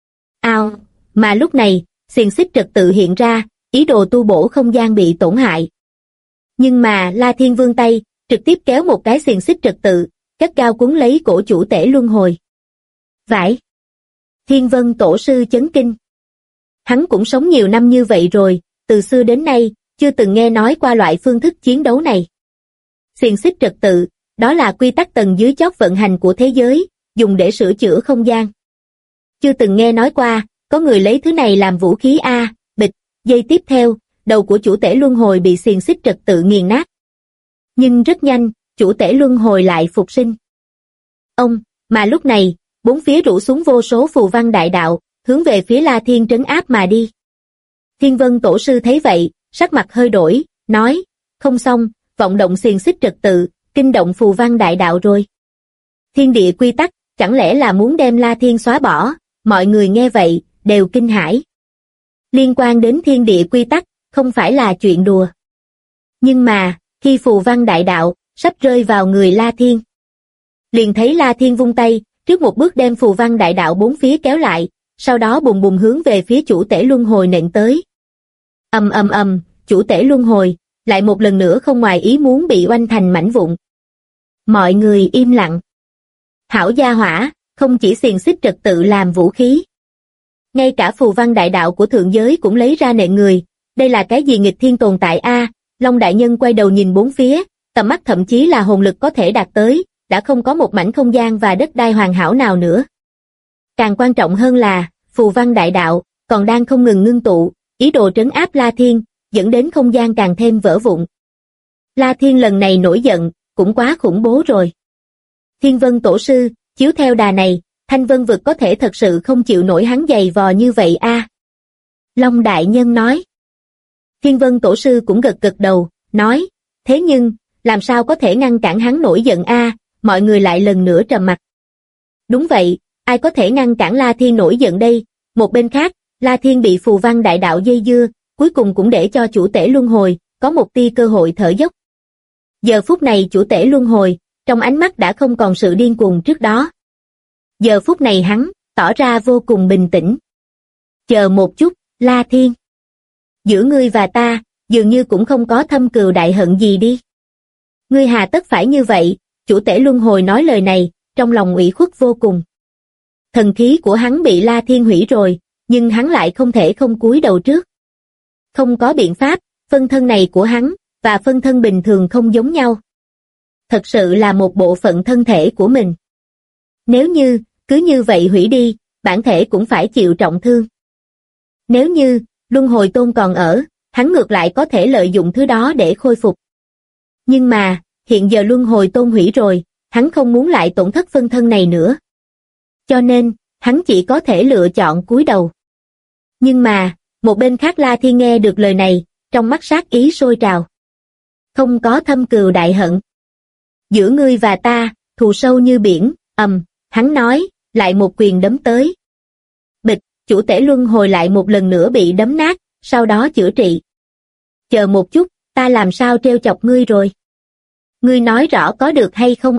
Mà lúc này, xiềng xích trật tự hiện ra, ý đồ tu bổ không gian bị tổn hại. Nhưng mà La Thiên vươn tay, trực tiếp kéo một cái xiềng xích trật tự, gắt gao cuốn lấy cổ chủ tể luân hồi. Vãi! Thiên Vân Tổ sư chấn kinh. Hắn cũng sống nhiều năm như vậy rồi, từ xưa đến nay, chưa từng nghe nói qua loại phương thức chiến đấu này. Xiềng xích trật tự, đó là quy tắc tầng dưới chót vận hành của thế giới, dùng để sửa chữa không gian. Chưa từng nghe nói qua, có người lấy thứ này làm vũ khí bịch, giây tiếp theo, đầu của chủ tể luân hồi bị xiềng xích trật tự nghiền nát. Nhưng rất nhanh, chủ tể luân hồi lại phục sinh. Mà lúc này, bốn phía rủ xuống vô số phù văn đại đạo, hướng về phía La Thiên trấn áp mà đi. Thiên Vân Tổ sư thấy vậy, sắc mặt hơi đổi, nói, không xong, vọng động xiềng xích trật tự, kinh động phù văn đại đạo rồi. Thiên địa quy tắc, chẳng lẽ là muốn đem La Thiên xóa bỏ? Mọi người nghe vậy, đều kinh hãi. Liên quan đến thiên địa quy tắc, không phải là chuyện đùa. Nhưng mà, khi phù văn đại đạo, sắp rơi vào người La Thiên. Liền thấy La Thiên vung tay, trước một bước đem phù văn đại đạo bốn phía kéo lại, sau đó bùng bùng hướng về phía chủ tể luân hồi nện tới. Chủ tể luân hồi, lại một lần nữa không ngoài ý muốn bị oanh thành mảnh vụn. Mọi người im lặng. Hảo gia hỏa, không chỉ xiềng xích trật tự làm vũ khí. Ngay cả phù văn đại đạo của thượng giới cũng lấy ra nện người, đây là cái gì nghịch thiên tồn tại Long đại nhân quay đầu nhìn bốn phía, tầm mắt thậm chí là hồn lực có thể đạt tới, đã không có một mảnh không gian và đất đai hoàn hảo nào nữa. Càng quan trọng hơn là, phù văn đại đạo, còn đang không ngừng ngưng tụ, ý đồ trấn áp La Thiên, dẫn đến không gian càng thêm vỡ vụn. La Thiên lần này nổi giận, cũng quá khủng bố rồi. Thiên Vân Tổ sư, chiếu theo đà này, Thanh Vân vực có thể thật sự không chịu nổi hắn giày vò như vậy Long đại nhân nói. Thiên Vân Tổ sư cũng gật gật đầu, nói, thế nhưng, làm sao có thể ngăn cản hắn nổi giận mọi người lại lần nữa trầm mặc. Đúng vậy, ai có thể ngăn cản La Thiên nổi giận đây? Một bên khác, La Thiên bị phù văn đại đạo dây dưa, cuối cùng cũng để cho chủ tể luân hồi, có một tia cơ hội thở dốc. Giờ phút này chủ tể luân hồi, trong ánh mắt đã không còn sự điên cuồng trước đó. Giờ phút này hắn, tỏ ra vô cùng bình tĩnh. Chờ một chút, La Thiên. Giữa ngươi và ta, dường như cũng không có thâm cừu đại hận gì đi. Ngươi hà tất phải như vậy, chủ tể luân hồi nói lời này, trong lòng ủy khuất vô cùng. Thần khí của hắn bị La Thiên hủy rồi, nhưng hắn lại không thể không cúi đầu trước. Không có biện pháp, phân thân này của hắn, và phân thân bình thường không giống nhau. Thật sự là một bộ phận thân thể của mình. Nếu như, cứ như vậy hủy đi, bản thể cũng phải chịu trọng thương. Nếu như, luân hồi tôn còn ở, hắn ngược lại có thể lợi dụng thứ đó để khôi phục. Nhưng mà, hiện giờ luân hồi tôn hủy rồi, hắn không muốn lại tổn thất phân thân này nữa. Cho nên, hắn chỉ có thể lựa chọn cúi đầu. Nhưng mà, một bên khác La Thiên nghe được lời này, trong mắt sát ý sôi trào. Không có thâm cừu đại hận. Giữa ngươi và ta, thù sâu như biển, hắn nói, lại một quyền đấm tới. Bịch, chủ tể luân hồi lại một lần nữa bị đấm nát, sau đó chữa trị. Chờ một chút, ta làm sao trêu chọc ngươi rồi? Ngươi nói rõ có được hay không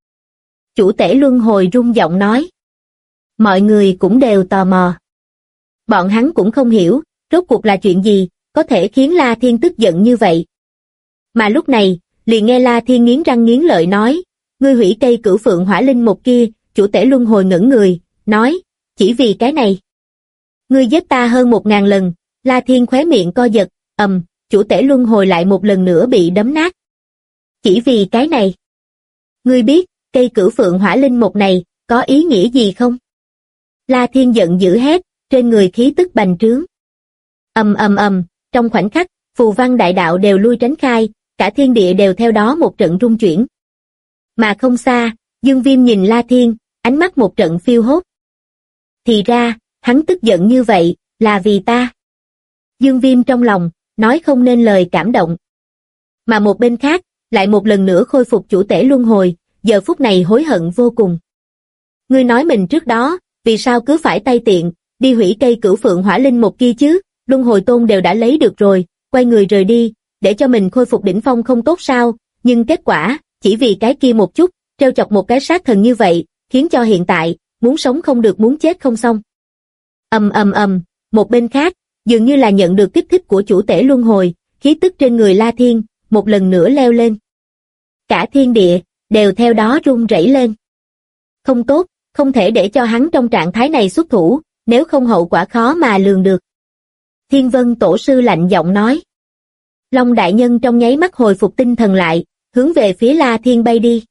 Chủ tể luân hồi rung giọng nói. Mọi người cũng đều tò mò. Bọn hắn cũng không hiểu, rốt cuộc là chuyện gì, có thể khiến La Thiên tức giận như vậy. Mà lúc này, liền nghe La Thiên nghiến răng nghiến lợi nói, ngươi hủy cây cửu phượng hỏa linh một kia, chủ tể luân hồi ngẩn người, nói, chỉ vì cái này. Ngươi giết ta hơn 1000 lần, La Thiên khóe miệng co giật, chủ tể luân hồi lại một lần nữa bị đấm nát. Chỉ vì cái này. Ngươi biết, cây cửu phượng hỏa linh một này, có ý nghĩa gì không? La Thiên giận dữ hét, trên người khí tức bành trướng. Ầm ầm ầm, trong khoảnh khắc, phù văn đại đạo đều lui tránh khai, cả thiên địa đều theo đó một trận rung chuyển. Mà không xa, Dương Viêm nhìn La Thiên, ánh mắt một trận phiêu hốt. Thì ra, hắn tức giận như vậy, là vì ta. Dương Viêm trong lòng, nói không nên lời cảm động. Mà một bên khác, lại một lần nữa khôi phục chủ tể luân hồi, giờ phút này hối hận vô cùng. Ngươi nói mình trước đó, vì sao cứ phải tay tiện, đi hủy cây cửu phượng hỏa linh một kia chứ, luân hồi tôn đều đã lấy được rồi, quay người rời đi, để cho mình khôi phục đỉnh phong không tốt sao, nhưng kết quả, chỉ vì cái kia một chút, trêu chọc một cái sát thần như vậy, khiến cho hiện tại, muốn sống không được muốn chết không xong. Ầm ầm ầm, một bên khác, dường như là nhận được kích thích của chủ tể luân hồi, khí tức trên người La Thiên, một lần nữa leo lên. Cả thiên địa, đều theo đó rung rẩy lên. Không tốt, không thể để cho hắn trong trạng thái này xuất thủ, nếu không hậu quả khó mà lường được. Thiên Vân Tổ sư lạnh giọng nói. Long đại nhân trong nháy mắt hồi phục tinh thần lại, hướng về phía La Thiên bay đi.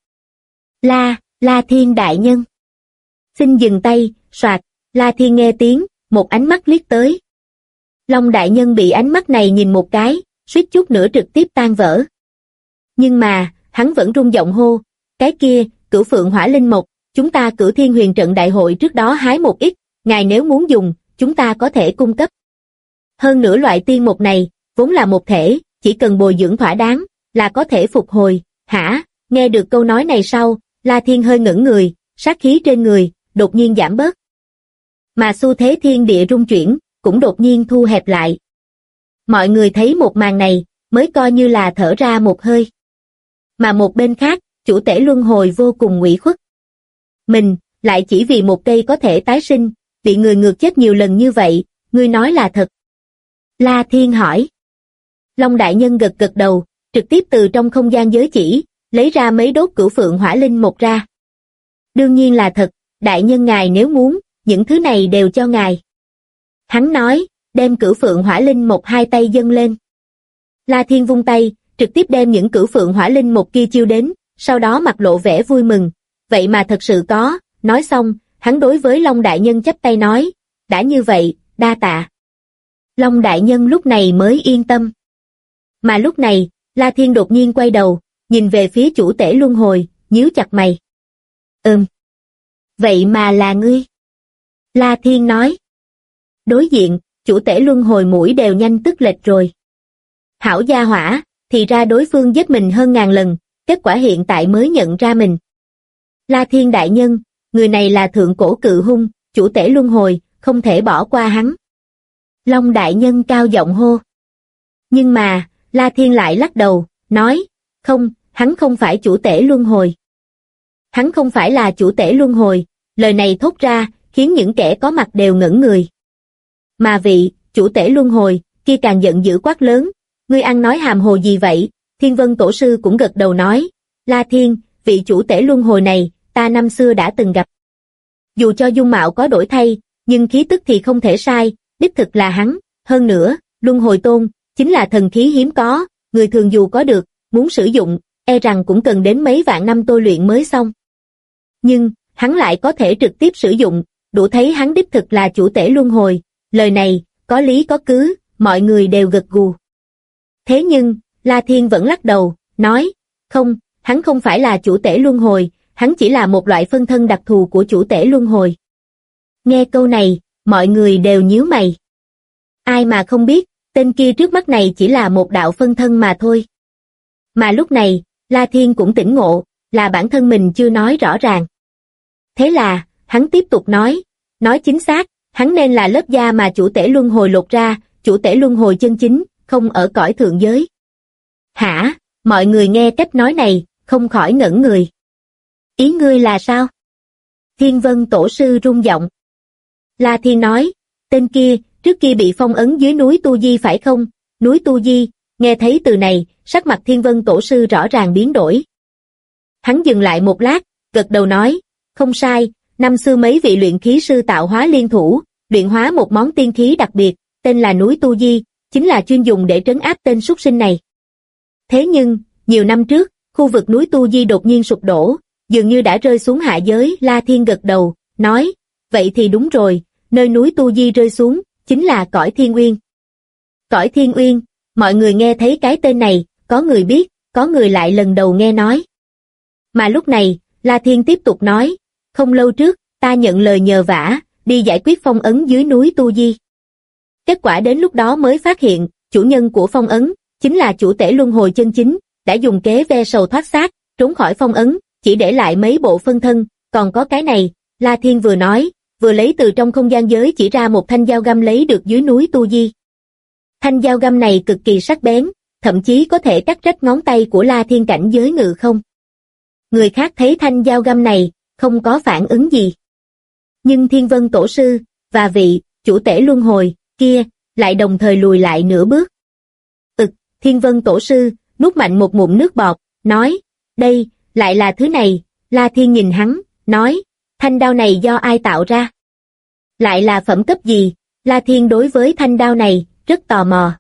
La Thiên đại nhân. Xin dừng tay, soạt, La Thiên nghe tiếng, một ánh mắt liếc tới. Long đại nhân bị ánh mắt này nhìn một cái, suýt chút nữa trực tiếp tan vỡ. Nhưng mà, hắn vẫn rung giọng hô, cái kia, cửu phượng hỏa linh mộc, chúng ta Cửu Thiên Huyền trận đại hội trước đó hái một ít, ngài nếu muốn dùng, chúng ta có thể cung cấp. Hơn nữa loại tiên mộc này, vốn là một thể, chỉ cần bồi dưỡng thỏa đáng, là có thể phục hồi, hả? Nghe được câu nói này sau, La Thiên hơi ngẩng người, sát khí trên người, đột nhiên giảm bớt. Mà xu thế thiên địa rung chuyển, cũng đột nhiên thu hẹp lại. Mọi người thấy một màn này, mới coi như là thở ra một hơi. Mà một bên khác, chủ tể luân hồi vô cùng ủy khuất. Mình, lại chỉ vì một cây có thể tái sinh, bị người ngược chết nhiều lần như vậy, ngươi nói là thật. La Thiên hỏi. Long đại nhân gật gật đầu, trực tiếp từ trong không gian giới chỉ, lấy ra mấy đốt cửu phượng hỏa linh mộc ra. Đương nhiên là thật, đại nhân ngài nếu muốn, những thứ này đều cho ngài. Hắn nói, đem cửu phượng hỏa linh mộc hai tay dâng lên. La Thiên vung tay, trực tiếp đem những cửu phượng hỏa linh mộc kia chiêu đến, sau đó mặt lộ vẻ vui mừng. Vậy mà thật sự có, nói xong, hắn đối với Long đại nhân chắp tay nói, đã như vậy, đa tạ. Long đại nhân lúc này mới yên tâm. Mà lúc này, La Thiên đột nhiên quay đầu, nhìn về phía chủ tể luân hồi, nhíu chặt mày. Vậy mà là ngươi. La Thiên nói. Đối diện, chủ tể luân hồi mũi đều nhanh tức lệch rồi. Hảo gia hỏa, thì ra đối phương giết mình hơn ngàn lần, kết quả hiện tại mới nhận ra mình. La Thiên đại nhân, người này là thượng cổ cự hung, chủ tể luân hồi, không thể bỏ qua hắn. Long đại nhân cao giọng hô. Nhưng mà, La Thiên lại lắc đầu, nói, không, hắn không phải chủ tể luân hồi. Hắn không phải là chủ tể luân hồi, lời này thốt ra, khiến những kẻ có mặt đều ngẩn người. Mà vị, chủ tể luân hồi, kia càng giận dữ quát lớn, ngươi ăn nói hàm hồ gì vậy? Thiên Vân Tổ sư cũng gật đầu nói, La Thiên, vị chủ tể luân hồi này, ta năm xưa đã từng gặp. Dù cho dung mạo có đổi thay, nhưng khí tức thì không thể sai, đích thực là hắn, hơn nữa, luân hồi tôn, chính là thần khí hiếm có, người thường dù có được, muốn sử dụng, e rằng cũng cần đến mấy vạn năm tôi luyện mới xong. Nhưng, hắn lại có thể trực tiếp sử dụng, đủ thấy hắn đích thực là chủ tể luân hồi, lời này, có lý có cứ, mọi người đều gật gù. Thế nhưng, La Thiên vẫn lắc đầu, nói, không, hắn không phải là chủ tể luân hồi, hắn chỉ là một loại phân thân đặc thù của chủ tể luân hồi. Nghe câu này, mọi người đều nhíu mày. Ai mà không biết, tên kia trước mắt này chỉ là một đạo phân thân mà thôi. Mà lúc này, La Thiên cũng tỉnh ngộ, là bản thân mình chưa nói rõ ràng. Thế là, hắn tiếp tục nói chính xác, hắn nên là lớp da mà chủ tể luân hồi lột ra, chủ tể luân hồi chân chính, không ở cõi thượng giới. Hả? Mọi người nghe cách nói này, không khỏi ngẩn người. Ý ngươi là sao? Thiên Vân Tổ sư rung giọng. La Thiên nói, tên kia, trước kia bị phong ấn dưới núi Tu Di phải không? Núi Tu Di, nghe thấy từ này, sắc mặt Thiên Vân Tổ sư rõ ràng biến đổi. Hắn dừng lại một lát, gật đầu nói, không sai, năm xưa mấy vị luyện khí sư tạo hóa liên thủ, luyện hóa một món tiên khí đặc biệt, tên là núi Tu Di, chính là chuyên dùng để trấn áp tên súc sinh này. Thế nhưng, nhiều năm trước, khu vực núi Tu Di đột nhiên sụp đổ, dường như đã rơi xuống hạ giới. La Thiên gật đầu, nói, vậy thì đúng rồi, nơi núi Tu Di rơi xuống, chính là cõi Thiên Uyên. Cõi Thiên Uyên, mọi người nghe thấy cái tên này, có người biết, có người lại lần đầu nghe nói. Mà lúc này, La Thiên tiếp tục nói, không lâu trước, ta nhận lời nhờ vả, đi giải quyết phong ấn dưới núi Tu Di. Kết quả đến lúc đó mới phát hiện, chủ nhân của phong ấn, chính là chủ tể luân hồi chân chính, đã dùng kế ve sầu thoát xác, trốn khỏi phong ấn, chỉ để lại mấy bộ phân thân, còn có cái này, La Thiên vừa nói, vừa lấy từ trong không gian giới chỉ ra một thanh dao găm lấy được dưới núi Tu Di. Thanh dao găm này cực kỳ sắc bén, thậm chí có thể cắt rách ngón tay của La Thiên cảnh giới ngự không. Người khác thấy thanh dao găm này, không có phản ứng gì. Nhưng Thiên Vân Tổ Sư, và vị, chủ tể luân hồi, kia, lại đồng thời lùi lại nửa bước. Thiên Vân Tổ Sư, nuốt mạnh một ngụm nước bọt, nói, đây, lại là thứ này, La Thiên nhìn hắn, nói, thanh đao này do ai tạo ra? Lại là phẩm cấp gì? La Thiên đối với thanh đao này, rất tò mò.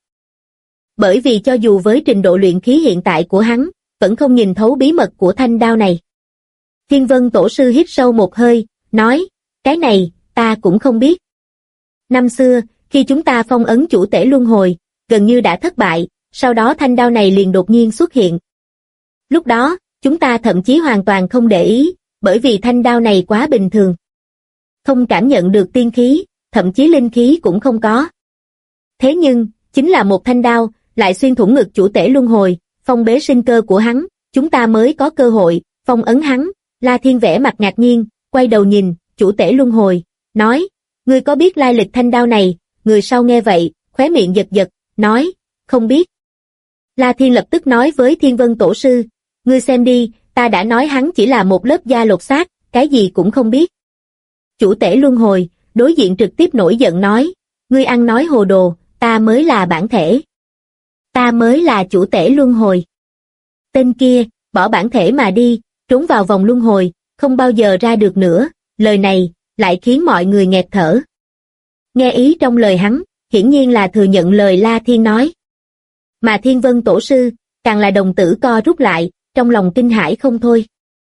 Bởi vì cho dù với trình độ luyện khí hiện tại của hắn, vẫn không nhìn thấu bí mật của thanh đao này. Thiên Vân Tổ Sư hít sâu một hơi, nói, cái này, ta cũng không biết. Năm xưa, khi chúng ta phong ấn chủ tể luân hồi, gần như đã thất bại, sau đó thanh đao này liền đột nhiên xuất hiện. Lúc đó, chúng ta thậm chí hoàn toàn không để ý, bởi vì thanh đao này quá bình thường. Không cảm nhận được tiên khí, thậm chí linh khí cũng không có. Thế nhưng, chính là một thanh đao, lại xuyên thủng ngực chủ tể luân hồi, phong bế sinh cơ của hắn, chúng ta mới có cơ hội, phong ấn hắn. La Thiên vẻ mặt ngạc nhiên, quay đầu nhìn, chủ tể luân hồi, nói, ngươi có biết lai lịch thanh đao này? Người sau nghe vậy, khóe miệng giật giật, nói, không biết. La Thiên lập tức nói với Thiên Vân Tổ Sư, ngươi xem đi, ta đã nói hắn chỉ là một lớp da lột xác, cái gì cũng không biết. Chủ tể luân hồi, đối diện trực tiếp nổi giận nói, ngươi ăn nói hồ đồ, ta mới là bản thể. Ta mới là chủ tể luân hồi. Tên kia, bỏ bản thể mà đi, trốn vào vòng luân hồi, không bao giờ ra được nữa, lời này, lại khiến mọi người nghẹt thở. Nghe ý trong lời hắn, hiển nhiên là thừa nhận lời La Thiên nói. Mà Thiên Vân Tổ Sư, càng là đồng tử co rút lại, trong lòng kinh hãi không thôi.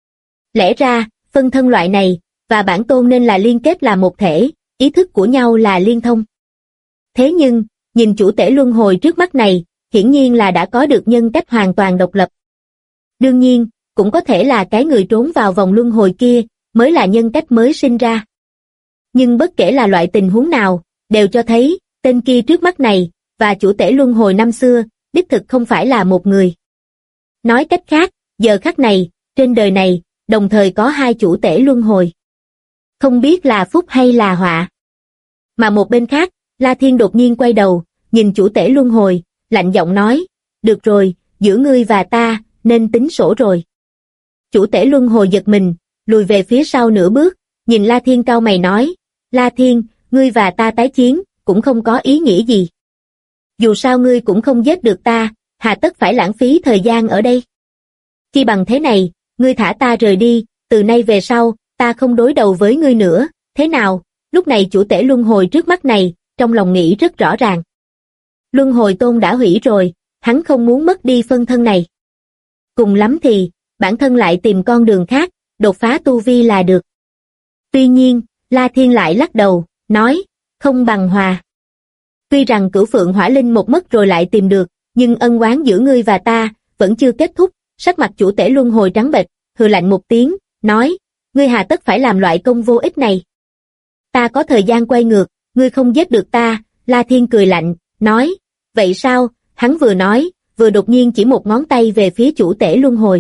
Lẽ ra, phân thân loại này, và bản tôn nên là liên kết là một thể, ý thức của nhau là liên thông. Thế nhưng, nhìn chủ tể luân hồi trước mắt này, hiển nhiên là đã có được nhân cách hoàn toàn độc lập. Đương nhiên, cũng có thể là cái người trốn vào vòng luân hồi kia, mới là nhân cách mới sinh ra. Nhưng bất kể là loại tình huống nào, đều cho thấy, tên kia trước mắt này, và chủ tể luân hồi năm xưa, đích thực không phải là một người. Nói cách khác, giờ khắc này, trên đời này, đồng thời có hai chủ tể luân hồi. Không biết là phúc hay là họa. Mà một bên khác, La Thiên đột nhiên quay đầu, nhìn chủ tể luân hồi, lạnh giọng nói, được rồi, giữa ngươi và ta, nên tính sổ rồi. Chủ tể luân hồi giật mình, lùi về phía sau nửa bước, nhìn La Thiên cau mày nói, La Thiên, ngươi và ta tái chiến, cũng không có ý nghĩa gì. Dù sao ngươi cũng không giết được ta, hà tất phải lãng phí thời gian ở đây. Chi bằng thế này, ngươi thả ta rời đi, từ nay về sau, ta không đối đầu với ngươi nữa, thế nào? Lúc này chủ tể luân hồi trước mắt này, trong lòng nghĩ rất rõ ràng. Luân hồi tôn đã hủy rồi, hắn không muốn mất đi phân thân này. Cùng lắm thì, bản thân lại tìm con đường khác, đột phá tu vi là được. Tuy nhiên, La Thiên lại lắc đầu, nói, không bằng hòa. Tuy rằng Cửu Phượng Hỏa Linh một mất rồi lại tìm được, nhưng ân oán giữa ngươi và ta, vẫn chưa kết thúc. Sắc mặt chủ tể luân hồi trắng bệch, hừ lạnh một tiếng, nói, ngươi hà tất phải làm loại công vô ích này. Ta có thời gian quay ngược, ngươi không giết được ta. La Thiên cười lạnh, nói, vậy sao? Hắn vừa nói, vừa đột nhiên chỉ một ngón tay về phía chủ tể luân hồi.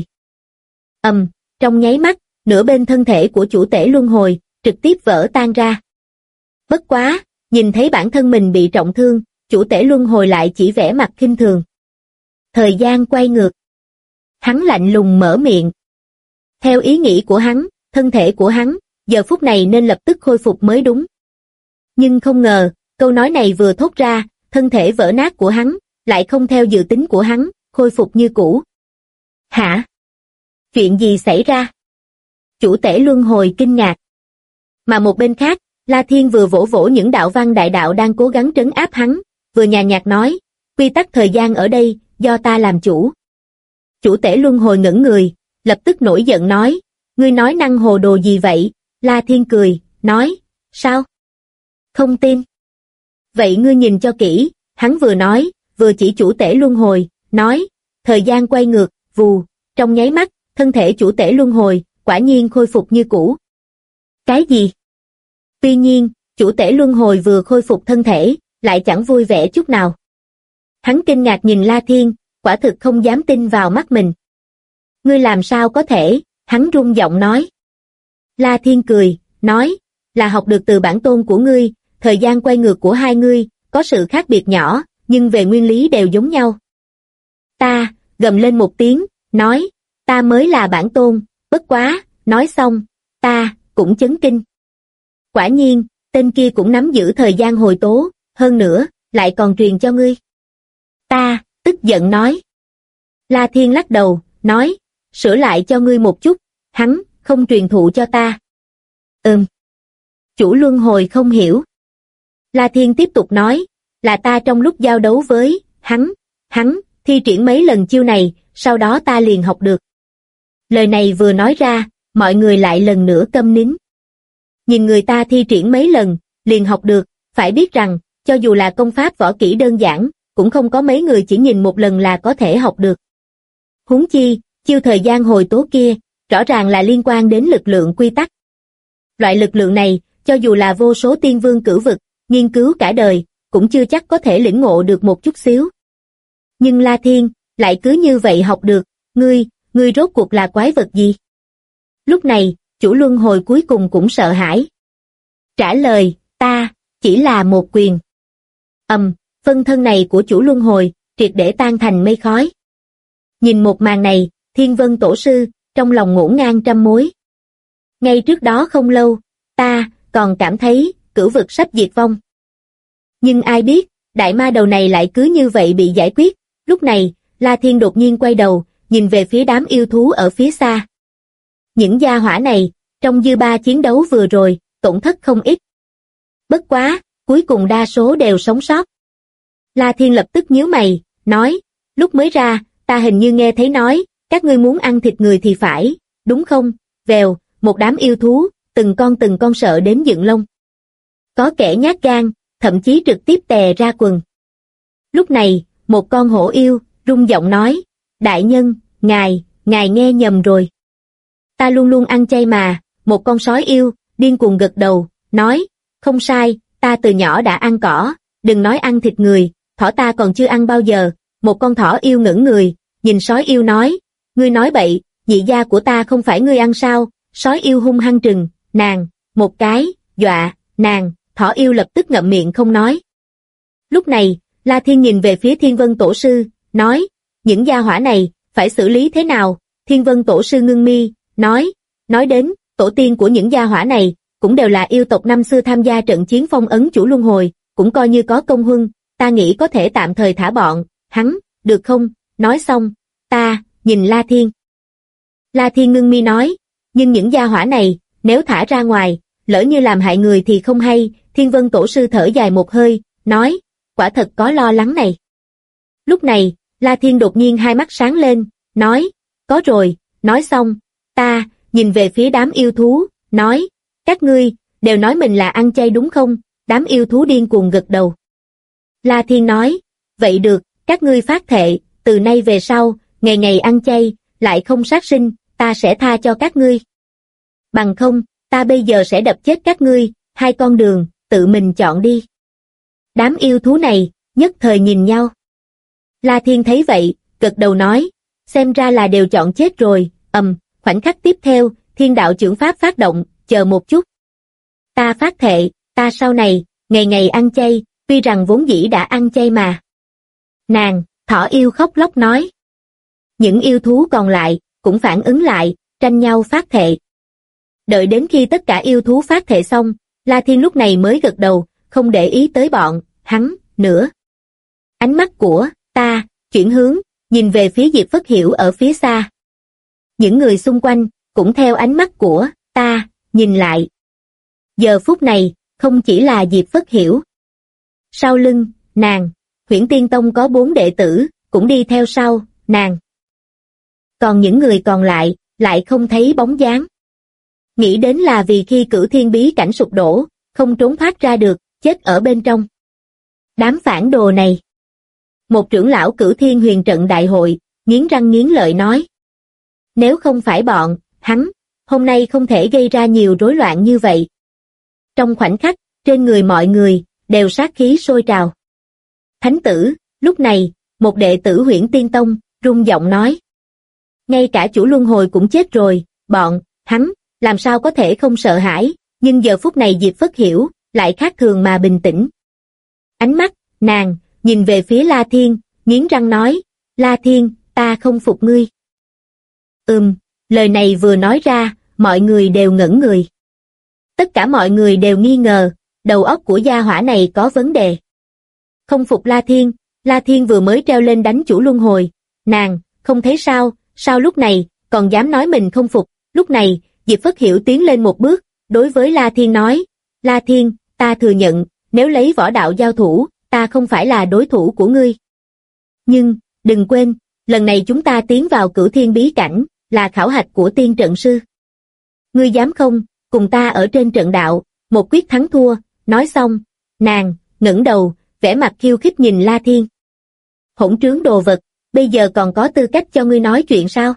Trong nháy mắt, nửa bên thân thể của chủ tể luân hồi, trực tiếp vỡ tan ra. Bất quá, nhìn thấy bản thân mình bị trọng thương, chủ tể luân hồi lại chỉ vẻ mặt khinh thường. Thời gian quay ngược. Hắn lạnh lùng mở miệng. Theo ý nghĩ của hắn, thân thể của hắn, giờ phút này nên lập tức khôi phục mới đúng. Nhưng không ngờ, câu nói này vừa thốt ra, thân thể vỡ nát của hắn, lại không theo dự tính của hắn, khôi phục như cũ. Hả? Chuyện gì xảy ra? Chủ tể luân hồi kinh ngạc. Mà một bên khác, La Thiên vừa vỗ vỗ những đạo văn đại đạo đang cố gắng trấn áp hắn, vừa nhàn nhạt nói, quy tắc thời gian ở đây, do ta làm chủ. Chủ tể luân hồi ngẩn người, lập tức nổi giận nói, ngươi nói năng hồ đồ gì vậy? La Thiên cười, nói, sao? Không tin. Vậy ngươi nhìn cho kỹ, hắn vừa nói, vừa chỉ chủ tể luân hồi, nói, thời gian quay ngược, vù, trong nháy mắt, thân thể chủ tể luân hồi, quả nhiên khôi phục như cũ. Cái gì? Tuy nhiên, chủ tể luân hồi vừa khôi phục thân thể, lại chẳng vui vẻ chút nào. Hắn kinh ngạc nhìn La Thiên, quả thực không dám tin vào mắt mình. Ngươi làm sao có thể, hắn run giọng nói. La Thiên cười, nói, là học được từ bản tôn của ngươi, thời gian quay ngược của hai ngươi, có sự khác biệt nhỏ, nhưng về nguyên lý đều giống nhau. Ta, gầm lên một tiếng, nói, ta mới là bản tôn, bất quá, nói xong, ta, cũng chấn kinh. Quả nhiên, tên kia cũng nắm giữ thời gian hồi tố, hơn nữa, lại còn truyền cho ngươi. Ta, tức giận nói. La Thiên lắc đầu, nói, sửa lại cho ngươi một chút, hắn, không truyền thụ cho ta. Chủ luân hồi không hiểu. La Thiên tiếp tục nói, là ta trong lúc giao đấu với hắn, thi triển mấy lần chiêu này, sau đó ta liền học được. Lời này vừa nói ra, mọi người lại lần nữa câm nín. Nhìn người ta thi triển mấy lần, liền học được, phải biết rằng, cho dù là công pháp võ kỹ đơn giản, cũng không có mấy người chỉ nhìn một lần là có thể học được. Huống chi, chiêu thời gian hồi tố kia, rõ ràng là liên quan đến lực lượng quy tắc. Loại lực lượng này, cho dù là vô số tiên vương cửu vực, nghiên cứu cả đời, cũng chưa chắc có thể lĩnh ngộ được một chút xíu. Nhưng La Thiên, lại cứ như vậy học được, ngươi rốt cuộc là quái vật gì? Lúc này, chủ luân hồi cuối cùng cũng sợ hãi. Trả lời, ta, chỉ là một quyền. Phân thân này của chủ luân hồi, triệt để tan thành mây khói. Nhìn một màn này, Thiên Vân Tổ Sư, trong lòng ngổn ngang trăm mối. Ngay trước đó không lâu, ta, còn cảm thấy, cửu vực sắp diệt vong. Nhưng ai biết, đại ma đầu này lại cứ như vậy bị giải quyết. Lúc này, La Thiên đột nhiên quay đầu, nhìn về phía đám yêu thú ở phía xa. Những gia hỏa này, trong dư ba chiến đấu vừa rồi, tổn thất không ít. Bất quá, cuối cùng đa số đều sống sót. La Thiên lập tức nhíu mày, nói, lúc mới ra, ta hình như nghe thấy nói, các ngươi muốn ăn thịt người thì phải, đúng không? Vèo, một đám yêu thú, từng con sợ đến dựng lông. Có kẻ nhát gan, thậm chí trực tiếp tè ra quần. Lúc này, một con hổ yêu, rung giọng nói, đại nhân, ngài nghe nhầm rồi. Ta luôn luôn ăn chay mà, một con sói yêu, điên cuồng gật đầu, nói, không sai, ta từ nhỏ đã ăn cỏ, đừng nói ăn thịt người, thỏ ta còn chưa ăn bao giờ. Một con thỏ yêu ngẩng người, nhìn sói yêu nói, ngươi nói bậy, nhị gia của ta không phải ngươi ăn sao? Sói yêu hung hăng trừng, nàng, một cái, dọa, nàng, thỏ yêu lập tức ngậm miệng không nói. Lúc này, La Thiên nhìn về phía Thiên Vân Tổ Sư, nói, những gia hỏa này, phải xử lý thế nào? Thiên Vân Tổ Sư ngưng mi, nói đến, tổ tiên của những gia hỏa này, cũng đều là yêu tộc năm xưa tham gia trận chiến phong ấn chủ luân hồi, cũng coi như có công huân, ta nghĩ có thể tạm thời thả bọn, hắn, được không? Nói xong, ta, nhìn La Thiên. La Thiên ngưng mi nói, nhưng những gia hỏa này, nếu thả ra ngoài, lỡ như làm hại người thì không hay. Thiên Vân Tổ Sư thở dài một hơi, nói, quả thật có lo lắng này. Lúc này, La Thiên đột nhiên hai mắt sáng lên, nói, có rồi. Nói xong, ta, nhìn về phía đám yêu thú, nói, các ngươi, đều nói mình là ăn chay đúng không? Đám yêu thú điên cuồng gật đầu. La Thiên nói, vậy được, các ngươi phát thệ, từ nay về sau, ngày ngày ăn chay, lại không sát sinh, ta sẽ tha cho các ngươi. Bằng không, ta bây giờ sẽ đập chết các ngươi, hai con đường, tự mình chọn đi. Đám yêu thú này, nhất thời nhìn nhau. La Thiên thấy vậy, gật đầu nói, xem ra là đều chọn chết rồi. Khoảnh khắc tiếp theo, Thiên Đạo Chưởng Pháp phát động, chờ một chút. Ta phát thệ, ta sau này, ngày ngày ăn chay, tuy rằng vốn dĩ đã ăn chay mà. Nàng, thỏ yêu khóc lóc nói. Những yêu thú còn lại, cũng phản ứng lại, tranh nhau phát thệ. Đợi đến khi tất cả yêu thú phát thệ xong, La Thiên lúc này mới gật đầu, không để ý tới bọn hắn nữa. Ánh mắt của ta chuyển hướng, nhìn về phía Diệp Phất Hiểu ở phía xa. Những người xung quanh cũng theo ánh mắt của ta nhìn lại. Giờ phút này, không chỉ là Diệp Phất Hiểu. Sau lưng nàng, Huyễn Tiên Tông có 4 đệ tử cũng đi theo sau nàng. Còn những người còn lại không thấy bóng dáng. Nghĩ đến là vì khi Cửu Thiên bí cảnh sụp đổ, không trốn thoát ra được, chết ở bên trong. Đám phản đồ này. Một trưởng lão Cửu Thiên Huyền Trận đại hội, nghiến răng nghiến lợi nói. Nếu không phải bọn, hắn, hôm nay không thể gây ra nhiều rối loạn như vậy. Trong khoảnh khắc, trên người mọi người, đều sát khí sôi trào. Thánh tử, lúc này, một đệ tử Huyễn Tiên Tông, rung giọng nói. Ngay cả chủ luân hồi cũng chết rồi, bọn, hắn, làm sao có thể không sợ hãi, nhưng giờ phút này Diệp Phất Hiểu, lại khác thường mà bình tĩnh. Ánh mắt, nàng, nhìn về phía La Thiên, nghiến răng nói, La Thiên, ta không phục ngươi. Lời này vừa nói ra, mọi người đều ngẩn người. Tất cả mọi người đều nghi ngờ, đầu óc của gia hỏa này có vấn đề. Không phục La Thiên vừa mới treo lên đánh chủ luân hồi, nàng, không thấy sao lúc này, còn dám nói mình không phục, lúc này, Diệp Phất Hiểu tiến lên một bước, đối với La Thiên nói, La Thiên, ta thừa nhận, nếu lấy võ đạo giao thủ, ta không phải là đối thủ của ngươi. Nhưng, đừng quên, lần này chúng ta tiến vào Cửu Thiên bí cảnh, là khảo hạch của tiên trận sư. Ngươi dám không, cùng ta ở trên trận đạo, một quyết thắng thua, nói xong, nàng, ngẩng đầu, vẻ mặt khiêu khích nhìn La Thiên. Hỗn trướng đồ vật, bây giờ còn có tư cách cho ngươi nói chuyện sao?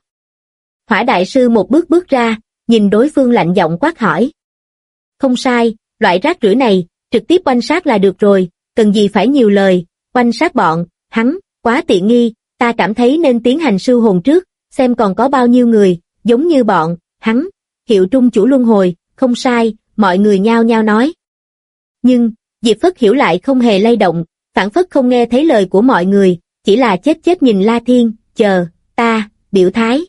Hỏa đại sư một bước ra, nhìn đối phương lạnh giọng quát hỏi. Không sai, loại rác rưởi này, trực tiếp oanh sát là được rồi, cần gì phải nhiều lời, oanh sát bọn, hắn, quá tiện nghi, ta cảm thấy nên tiến hành sưu hồn trước, xem còn có bao nhiêu người, giống như bọn, hắn, hiệu trung chủ luân hồi, không sai, mọi người nhao nhao nói. Nhưng, Diệp Phất Hiểu lại không hề lay động, phảng phất không nghe thấy lời của mọi người, chỉ là chết nhìn La Thiên, chờ, ta, biểu thái.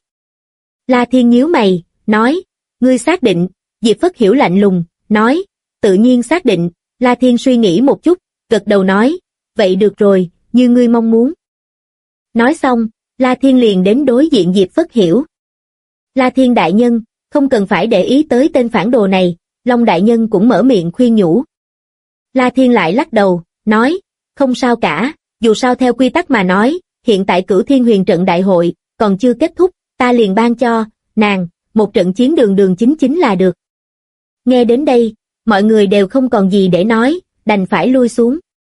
La Thiên nhíu mày, nói, ngươi xác định, Diệp Phất Hiểu lạnh lùng, nói, tự nhiên xác định, La Thiên suy nghĩ một chút, gật đầu nói, vậy được rồi, như ngươi mong muốn. Nói xong, La Thiên liền đến đối diện Diệp Phất Hiểu. La Thiên đại nhân, không cần phải để ý tới tên phản đồ này, Long đại nhân cũng mở miệng khuyên nhủ. La Thiên lại lắc đầu, nói, không sao cả, dù sao theo quy tắc mà nói, hiện tại Cửu Thiên Huyền Trận đại hội, còn chưa kết thúc, ta liền ban cho, nàng, một trận chiến đường chính là được. Nghe đến đây, mọi người đều không còn gì để nói, đành phải lui xuống.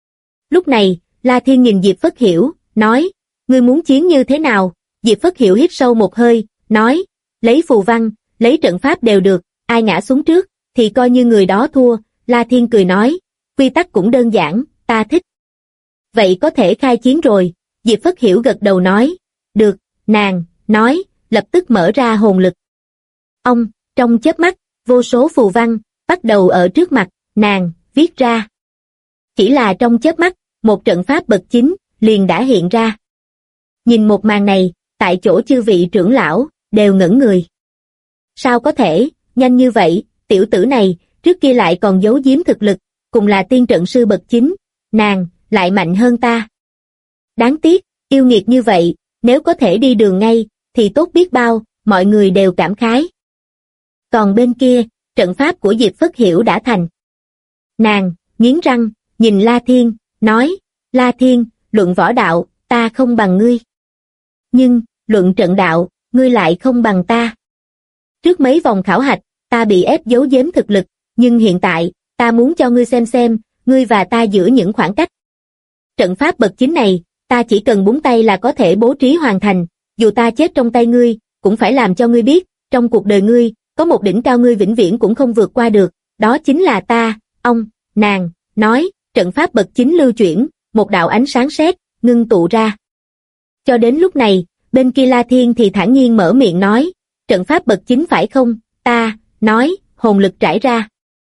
Lúc này, La Thiên nhìn Diệp Phất Hiểu, nói, ngươi muốn chiến như thế nào? Diệp Phất Hiểu hít sâu một hơi, nói, lấy phù văn, lấy trận pháp đều được, ai ngã xuống trước, thì coi như người đó thua. La Thiên cười nói, quy tắc cũng đơn giản, ta thích. Vậy có thể khai chiến rồi, Diệp Phất Hiểu gật đầu nói, được, nàng, nói, lập tức mở ra hồn lực. Trong chớp mắt, vô số phù văn, bắt đầu ở trước mặt, nàng, viết ra. Chỉ là trong chớp mắt, một trận pháp bậc chính, liền đã hiện ra. Nhìn một màn này, tại chỗ chư vị trưởng lão, đều ngẩn người. Sao có thể, nhanh như vậy, tiểu tử này, trước kia lại còn giấu giếm thực lực, cùng là tiên trận sư bậc chính, nàng, lại mạnh hơn ta. Đáng tiếc, yêu nghiệt như vậy, nếu có thể đi đường ngay, thì tốt biết bao, mọi người đều cảm khái. Còn bên kia, trận pháp của Diệp Phất Hiểu đã thành. Nàng, nghiến răng, nhìn La Thiên, nói, La Thiên, luận võ đạo, ta không bằng ngươi. Nhưng, luận trận đạo, ngươi lại không bằng ta. Trước mấy vòng khảo hạch, ta bị ép giấu giếm thực lực, nhưng hiện tại, ta muốn cho ngươi xem, ngươi và ta giữa những khoảng cách. Trận pháp bậc chính này, ta chỉ cần búng tay là có thể bố trí hoàn thành, dù ta chết trong tay ngươi, cũng phải làm cho ngươi biết, trong cuộc đời ngươi, có một đỉnh cao ngươi vĩnh viễn cũng không vượt qua được, đó chính là ta, nàng, nói, trận pháp bậc chính lưu chuyển, một đạo ánh sáng sét ngưng tụ ra. Cho đến lúc này, bên kia La Thiên thì thản nhiên mở miệng nói, trận pháp bậc chính phải không, ta, nói, hồn lực trải ra.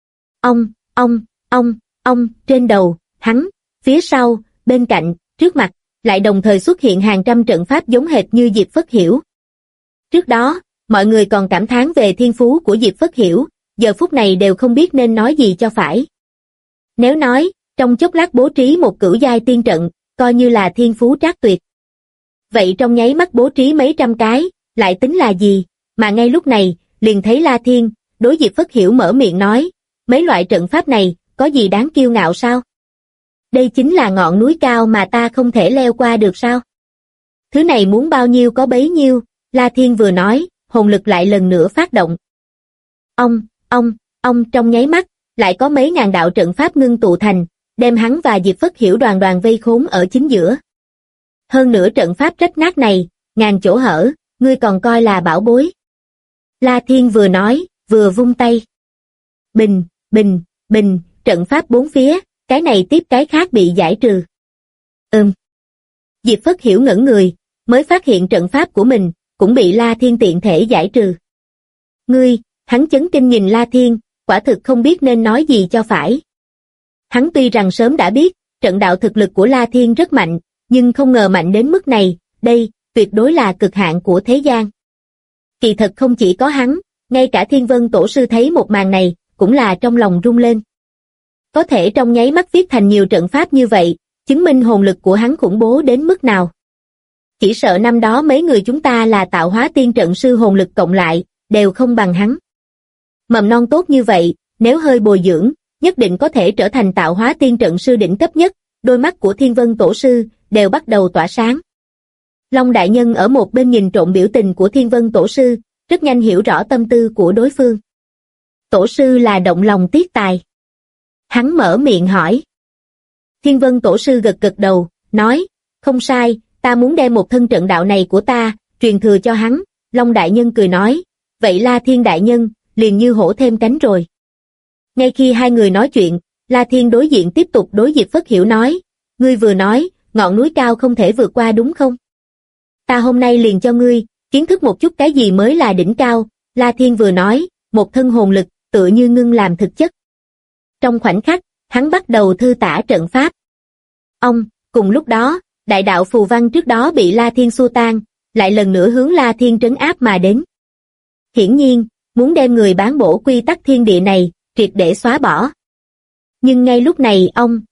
Trên đầu, hắn, phía sau, bên cạnh, trước mặt, lại đồng thời xuất hiện hàng trăm trận pháp giống hệt như Diệp Phất Hiểu. Trước đó, mọi người còn cảm thán về thiên phú của Diệp Phất Hiểu, giờ phút này đều không biết nên nói gì cho phải. Nếu nói, trong chốc lát bố trí một cửu giai tiên trận, coi như là thiên phú trác tuyệt. Vậy trong nháy mắt bố trí mấy trăm cái, lại tính là gì, mà ngay lúc này, liền thấy La Thiên, đối Diệp Phất Hiểu mở miệng nói, mấy loại trận pháp này, có gì đáng kiêu ngạo sao? Đây chính là ngọn núi cao mà ta không thể leo qua được sao? Thứ này muốn bao nhiêu có bấy nhiêu, La Thiên vừa nói, hồn lực lại lần nữa phát động. Trong nháy mắt, lại có mấy ngàn đạo trận pháp ngưng tụ thành, đem hắn và Diệp Phất Hiểu đoàn vây khốn ở chính giữa. Hơn nữa trận pháp rách nát này, ngàn chỗ hở, ngươi còn coi là bảo bối. La Thiên vừa nói, vừa vung tay. Bình, bình, bình, trận pháp bốn phía, cái này tiếp cái khác bị giải trừ. Diệp Phất Hiểu ngẩn người, mới phát hiện trận pháp của mình, cũng bị La Thiên tiện thể giải trừ. Ngươi, hắn chấn kinh nhìn La Thiên, quả thực không biết nên nói gì cho phải. Hắn tuy rằng sớm đã biết, trận đạo thực lực của La Thiên rất mạnh, nhưng không ngờ mạnh đến mức này, đây, tuyệt đối là cực hạn của thế gian. Kỳ thật không chỉ có hắn, ngay cả Thiên Vân Tổ Sư thấy một màn này, cũng là trong lòng rung lên. Có thể trong nháy mắt viết thành nhiều trận pháp như vậy, chứng minh hồn lực của hắn khủng bố đến mức nào. Chỉ sợ năm đó mấy người chúng ta là tạo hóa tiên trận sư hồn lực cộng lại, đều không bằng hắn. Mầm non tốt như vậy, nếu hơi bồi dưỡng, nhất định có thể trở thành tạo hóa tiên trận sư đỉnh cấp nhất, đôi mắt của Thiên Vân Tổ Sư đều bắt đầu tỏa sáng. Long Đại Nhân ở một bên nhìn trộm biểu tình của Thiên Vân Tổ Sư, rất nhanh hiểu rõ tâm tư của đối phương. Tổ sư là động lòng tiếc tài. Hắn mở miệng hỏi. Thiên Vân Tổ Sư gật gật đầu, nói, không sai, ta muốn đem một thân trận đạo này của ta, truyền thừa cho hắn. Long Đại Nhân cười nói, vậy La Thiên Đại Nhân, liền như hổ thêm cánh rồi. Ngay khi hai người nói chuyện, La Thiên đối diện tiếp tục đối Diệp Phất Hiểu nói, ngươi vừa nói, ngọn núi cao không thể vượt qua đúng không? Ta hôm nay liền cho ngươi, kiến thức một chút cái gì mới là đỉnh cao. La Thiên vừa nói, một thân hồn lực, tựa như ngưng làm thực chất. Trong khoảnh khắc, hắn bắt đầu thư tả trận pháp. Cùng lúc đó, đại đạo phù văn trước đó bị La Thiên xua tan, lại lần nữa hướng La Thiên trấn áp mà đến. Hiển nhiên, muốn đem người bán bổ quy tắc thiên địa này, triệt để xóa bỏ. Nhưng ngay lúc này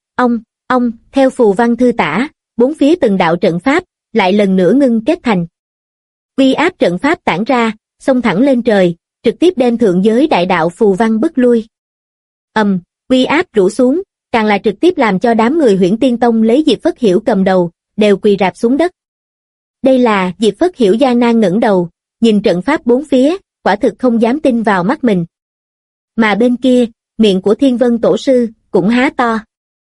theo phù văn thư tả, bốn phía từng đạo trận pháp, lại lần nữa ngưng kết thành. Uy áp trận pháp tản ra, xông thẳng lên trời, trực tiếp đem thượng giới đại đạo phù văn bức lui. Uy áp rủ xuống, càng là trực tiếp làm cho đám người Huyễn Tiên Tông lấy Diệp Phất Hiểu cầm đầu, đều quỳ rạp xuống đất. Đây là Diệp Phất Hiểu gian nan ngẩng đầu, nhìn trận pháp bốn phía, quả thực không dám tin vào mắt mình. Mà bên kia, miệng của Thiên Vân Tổ Sư cũng há to.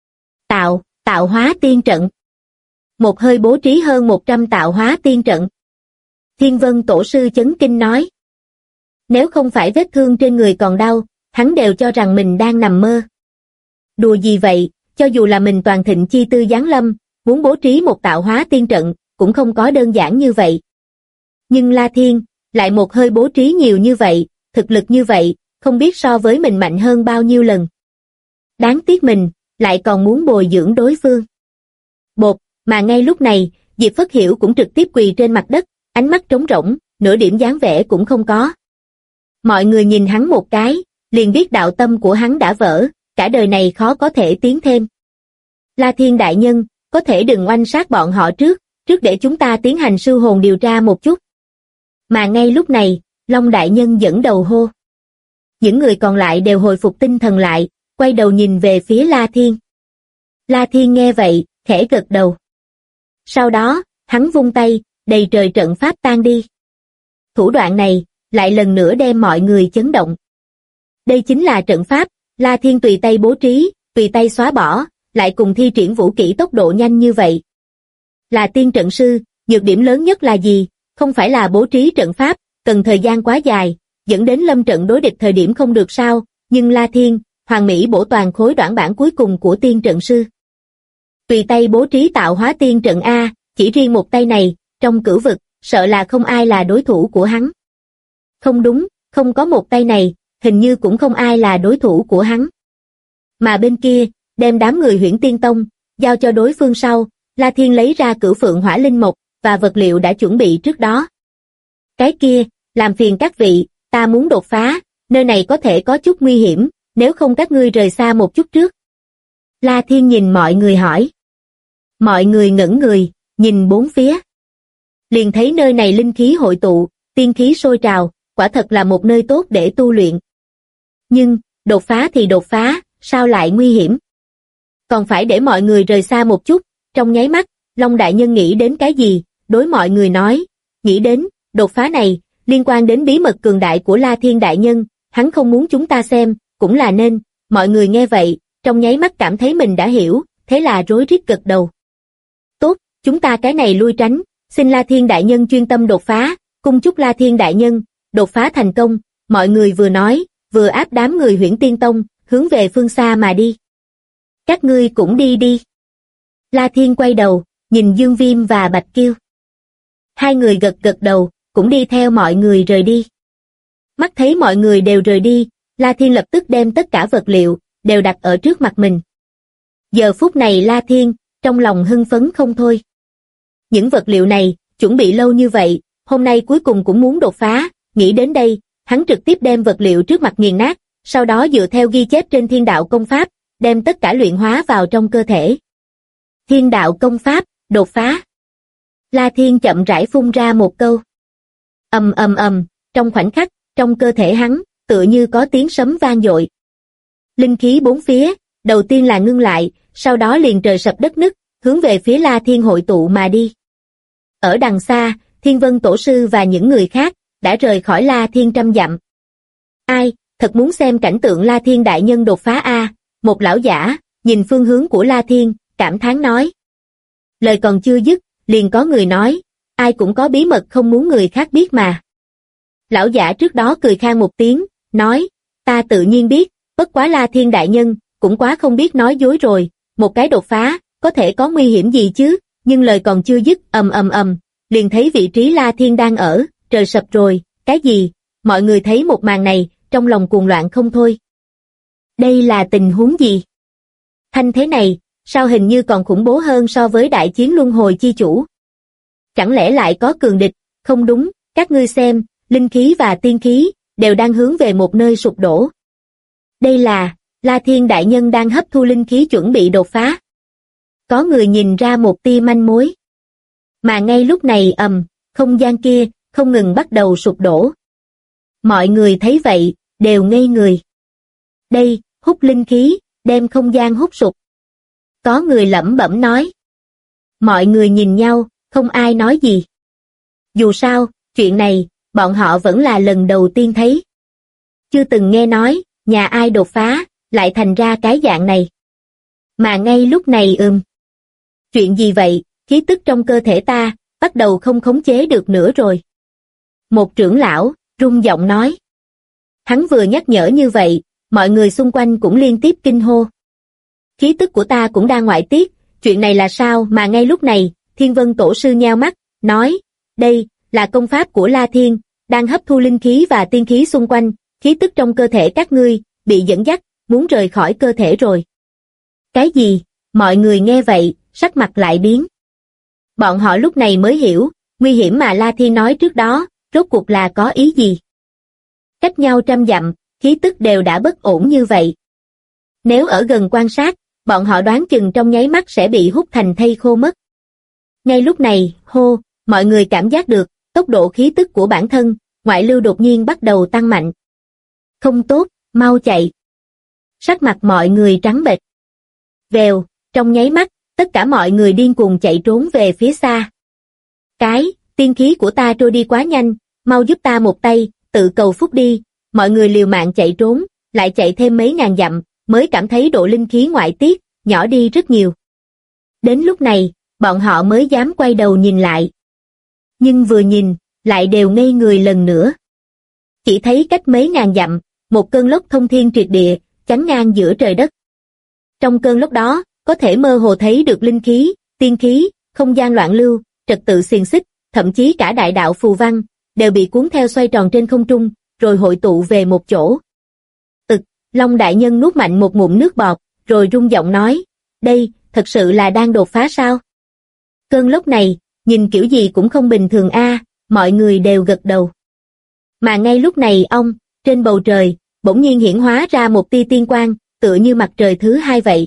Tạo hóa tiên trận. Một hơi bố trí hơn 100 tạo hóa tiên trận. Thiên Vân Tổ Sư chấn kinh nói. Nếu không phải vết thương trên người còn đau, hắn đều cho rằng mình đang nằm mơ. Đùa gì vậy, cho dù là mình toàn thịnh chi tư giáng lâm, muốn bố trí một tạo hóa tiên trận, cũng không có đơn giản như vậy. Nhưng La Thiên, lại một hơi bố trí nhiều như vậy, thực lực như vậy, không biết so với mình mạnh hơn bao nhiêu lần. Đáng tiếc mình, lại còn muốn bồi dưỡng đối phương. Mà ngay lúc này, Diệp Phất Hiểu cũng trực tiếp quỳ trên mặt đất, ánh mắt trống rỗng, nửa điểm dáng vẻ cũng không có. Mọi người nhìn hắn một cái, liền biết đạo tâm của hắn đã vỡ, cả đời này khó có thể tiến thêm. La Thiên Đại Nhân, có thể đừng oanh sát bọn họ trước để chúng ta tiến hành sư hồn điều tra một chút. Mà ngay lúc này, Long Đại Nhân dẫn đầu hô. Những người còn lại đều hồi phục tinh thần lại, quay đầu nhìn về phía La Thiên. La Thiên nghe vậy, khẽ gật đầu. Sau đó, hắn vung tay, đầy trời trận pháp tan đi. Thủ đoạn này, lại lần nữa đem mọi người chấn động. Đây chính là trận pháp, La Thiên tùy tay bố trí, tùy tay xóa bỏ, lại cùng thi triển vũ kỹ tốc độ nhanh như vậy. Là tiên trận sư, nhược điểm lớn nhất là gì? Không phải là bố trí trận pháp, cần thời gian quá dài, dẫn đến lâm trận đối địch thời điểm không được sao, nhưng La Thiên, hoàn mỹ bổ toàn khối đoạn bản cuối cùng của tiên trận sư. Tùy tay bố trí tạo hóa tiên trận A, chỉ riêng một tay này, trong cửu vực, sợ là không ai là đối thủ của hắn. Không đúng, không có một tay này, hình như cũng không ai là đối thủ của hắn. Mà bên kia, đem đám người Huyễn Tiên Tông, giao cho đối phương sau, La Thiên lấy ra Cửu Phượng Hỏa Linh Mộc, và vật liệu đã chuẩn bị trước đó. Cái kia, làm phiền các vị, ta muốn đột phá, nơi này có thể có chút nguy hiểm, nếu không các ngươi rời xa một chút trước. La Thiên nhìn mọi người hỏi. Mọi người ngẩn người, nhìn bốn phía. Liền thấy nơi này linh khí hội tụ, tiên khí sôi trào, quả thật là một nơi tốt để tu luyện. Nhưng, đột phá thì đột phá, sao lại nguy hiểm? Còn phải để mọi người rời xa một chút, trong nháy mắt, Long Đại Nhân nghĩ đến cái gì, đối mọi người nói, nghĩ đến, đột phá này, liên quan đến bí mật cường đại của La Thiên Đại Nhân, hắn không muốn chúng ta xem, cũng là nên, mọi người nghe vậy, trong nháy mắt cảm thấy mình đã hiểu, thế là rối rít gật đầu. Tốt, chúng ta cái này lui tránh, xin La Thiên đại nhân chuyên tâm đột phá, cung chúc La Thiên đại nhân, đột phá thành công, mọi người vừa nói, vừa áp đám người Huyễn Tiên Tông, hướng về phương xa mà đi. Các ngươi cũng đi đi. La Thiên quay đầu, nhìn Dương Viêm và Bạch Kiêu. Hai người gật gật đầu, cũng đi theo mọi người rời đi. Mắt thấy mọi người đều rời đi, La Thiên lập tức đem tất cả vật liệu, đều đặt ở trước mặt mình. Giờ phút này La Thiên, trong lòng hưng phấn không thôi. Những vật liệu này, chuẩn bị lâu như vậy, hôm nay cuối cùng cũng muốn đột phá, nghĩ đến đây, hắn trực tiếp đem vật liệu trước mặt nghiền nát, sau đó dựa theo ghi chép trên thiên đạo công pháp, đem tất cả luyện hóa vào trong cơ thể. Thiên đạo công pháp, đột phá. La Thiên chậm rãi phun ra một câu. Ầm ầm ầm, trong khoảnh khắc, trong cơ thể hắn, tựa như có tiếng sấm vang dội. Linh khí bốn phía, đầu tiên là ngưng lại, sau đó liền trời sập đất nứt, hướng về phía La Thiên hội tụ mà đi. Ở đằng xa, Thiên Vân Tổ Sư và những người khác, đã rời khỏi La Thiên trăm dặm. Ai, thật muốn xem cảnh tượng La Thiên đại nhân đột phá a, một lão giả, nhìn phương hướng của La Thiên, cảm thán nói. Lời còn chưa dứt, liền có người nói, ai cũng có bí mật không muốn người khác biết mà. Lão giả trước đó cười khan một tiếng, nói, ta tự nhiên biết, bất quá La Thiên đại nhân, cũng quá không biết nói dối rồi, một cái đột phá, có thể có nguy hiểm gì chứ, nhưng lời còn chưa dứt, ầm ầm ầm, liền thấy vị trí La Thiên đang ở, trời sập rồi, cái gì, mọi người thấy một màn này, trong lòng cuồng loạn không thôi. Đây là tình huống gì? Thanh thế này, sao hình như còn khủng bố hơn so với đại chiến luân hồi chi chủ? Chẳng lẽ lại có cường địch? Không đúng, các ngươi xem, linh khí và tiên khí, đều đang hướng về một nơi sụp đổ. Đây là, La Thiên đại nhân đang hấp thu linh khí chuẩn bị đột phá. Có người nhìn ra một tia manh mối. Mà ngay lúc này không gian kia, không ngừng bắt đầu sụp đổ. Mọi người thấy vậy, đều ngây người. Đây, hút linh khí, đem không gian hút sụp. Có người lẩm bẩm nói. Mọi người nhìn nhau, không ai nói gì. Dù sao, chuyện này, bọn họ vẫn là lần đầu tiên thấy. Chưa từng nghe nói, nhà ai đột phá, lại thành ra cái dạng này. Mà ngay lúc này chuyện gì vậy, khí tức trong cơ thể ta, bắt đầu không khống chế được nữa rồi. Một trưởng lão, run giọng nói. Hắn vừa nhắc nhở như vậy, mọi người xung quanh cũng liên tiếp kinh hô. Khí tức của ta cũng đang ngoại tiết, chuyện này là sao mà ngay lúc này, Thiên Vân Tổ Sư nheo mắt, nói, đây, là công pháp của La Thiên, đang hấp thu linh khí và tiên khí xung quanh, khí tức trong cơ thể các ngươi, bị dẫn dắt, muốn rời khỏi cơ thể rồi. Cái gì? Mọi người nghe vậy, sắc mặt lại biến. Bọn họ lúc này mới hiểu, nguy hiểm mà La Thiên nói trước đó, rốt cuộc là có ý gì. Cách nhau trăm dặm, khí tức đều đã bất ổn như vậy. Nếu ở gần quan sát, bọn họ đoán chừng trong nháy mắt sẽ bị hút thành thây khô mất. Ngay lúc này, mọi người cảm giác được, tốc độ khí tức của bản thân, ngoại lưu đột nhiên bắt đầu tăng mạnh. Không tốt, mau chạy. Sắc mặt mọi người trắng bệch. Vèo, trong nháy mắt, tất cả mọi người điên cuồng chạy trốn về phía xa. Tiên khí của ta trôi đi quá nhanh, mau giúp ta một tay, tự cầu phúc đi. Mọi người liều mạng chạy trốn, lại chạy thêm mấy ngàn dặm, mới cảm thấy độ linh khí ngoại tiết, nhỏ đi rất nhiều. Đến lúc này, bọn họ mới dám quay đầu nhìn lại. Nhưng vừa nhìn, lại đều ngây người lần nữa. Chỉ thấy cách mấy ngàn dặm, một cơn lốc thông thiên triệt địa, chắn ngang giữa trời đất. Trong cơn lốc đó, có thể mơ hồ thấy được linh khí, tiên khí, không gian loạn lưu, trật tự xiềng xích, thậm chí cả đại đạo phù văn, đều bị cuốn theo xoay tròn trên không trung, rồi hội tụ về một chỗ. Long đại nhân nuốt mạnh một ngụm nước bọt, rồi rung giọng nói, đây, thật sự là đang đột phá sao? Cơn lốc này, nhìn kiểu gì cũng không bình thường a, mọi người đều gật đầu. Mà ngay lúc này trên bầu trời, bỗng nhiên hiển hóa ra một tia tiên quang, tựa như mặt trời thứ hai vậy.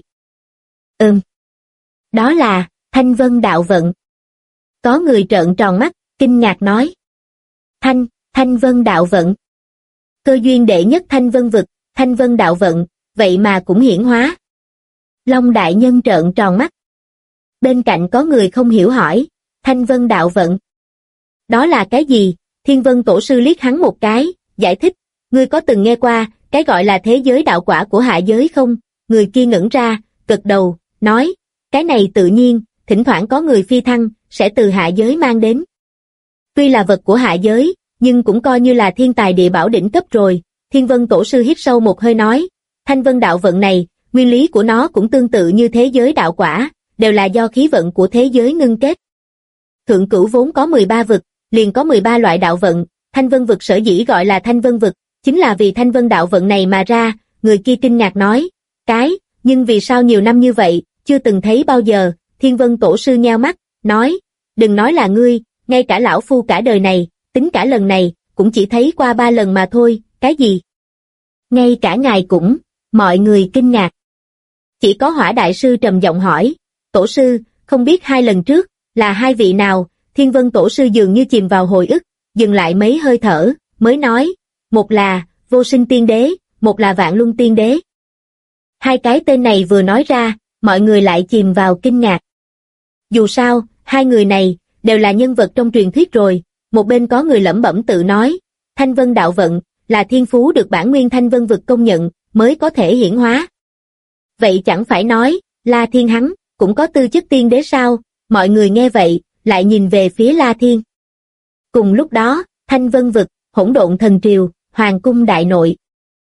Đó là, Thanh Vân đạo vận. Có người trợn tròn mắt, kinh ngạc nói. Thanh Vân đạo vận. Cơ duyên đệ nhất Thanh Vân vực, Thanh Vân đạo vận, vậy mà cũng hiển hóa. Long đại nhân trợn tròn mắt. Bên cạnh có người không hiểu hỏi, Thanh Vân đạo vận. Đó là cái gì? Thiên Vân Tổ Sư liếc hắn một cái, giải thích, ngươi có từng nghe qua, cái gọi là thế giới đạo quả của hạ giới không? Người kia ngẩn ra, gật đầu, nói, cái này tự nhiên, thỉnh thoảng có người phi thăng, sẽ từ hạ giới mang đến. Tuy là vật của hạ giới, nhưng cũng coi như là thiên tài địa bảo đỉnh cấp rồi. Thiên Vân Tổ sư hít sâu một hơi nói, Thanh Vân đạo vận này, nguyên lý của nó cũng tương tự như thế giới đạo quả, đều là do khí vận của thế giới ngưng kết. Thượng Cửu vốn có 13 vực, liền có 13 loại đạo vận, Thanh Vân vực sở dĩ gọi là Thanh Vân vực, chính là vì Thanh Vân đạo vận này mà ra. Người kia kinh ngạc nói, nhưng vì sao nhiều năm như vậy, chưa từng thấy bao giờ. Thiên Vân Tổ sư nheo mắt, nói, đừng nói là ngươi, ngay cả lão phu cả đời này, tính cả lần này, cũng chỉ thấy qua 3 lần mà thôi. Cái gì? Ngay cả ngài cũng, mọi người kinh ngạc. Chỉ có Hỏa đại sư trầm giọng hỏi, Tổ sư, không biết 2 lần trước, là 2 vị nào? Thiên Vân Tổ sư dường như chìm vào hồi ức, dừng lại mấy hơi thở, mới nói, một là Vô Sinh Tiên Đế, một là Vạn Luân Tiên Đế. 2 cái tên này vừa nói ra, mọi người lại chìm vào kinh ngạc. Dù sao, 2 người này, đều là nhân vật trong truyền thuyết rồi. Một bên có người lẩm bẩm tự nói, Thanh Vân đạo vận, là thiên phú được bản nguyên Thanh Vân vực công nhận, mới có thể hiển hóa. Vậy chẳng phải nói, La Thiên hắn, cũng có tư chất tiên đế sao? Mọi người nghe vậy, lại nhìn về phía La Thiên. Cùng lúc đó, Thanh Vân vực, Hỗn Độn Thần Triều, Hoàng cung đại nội.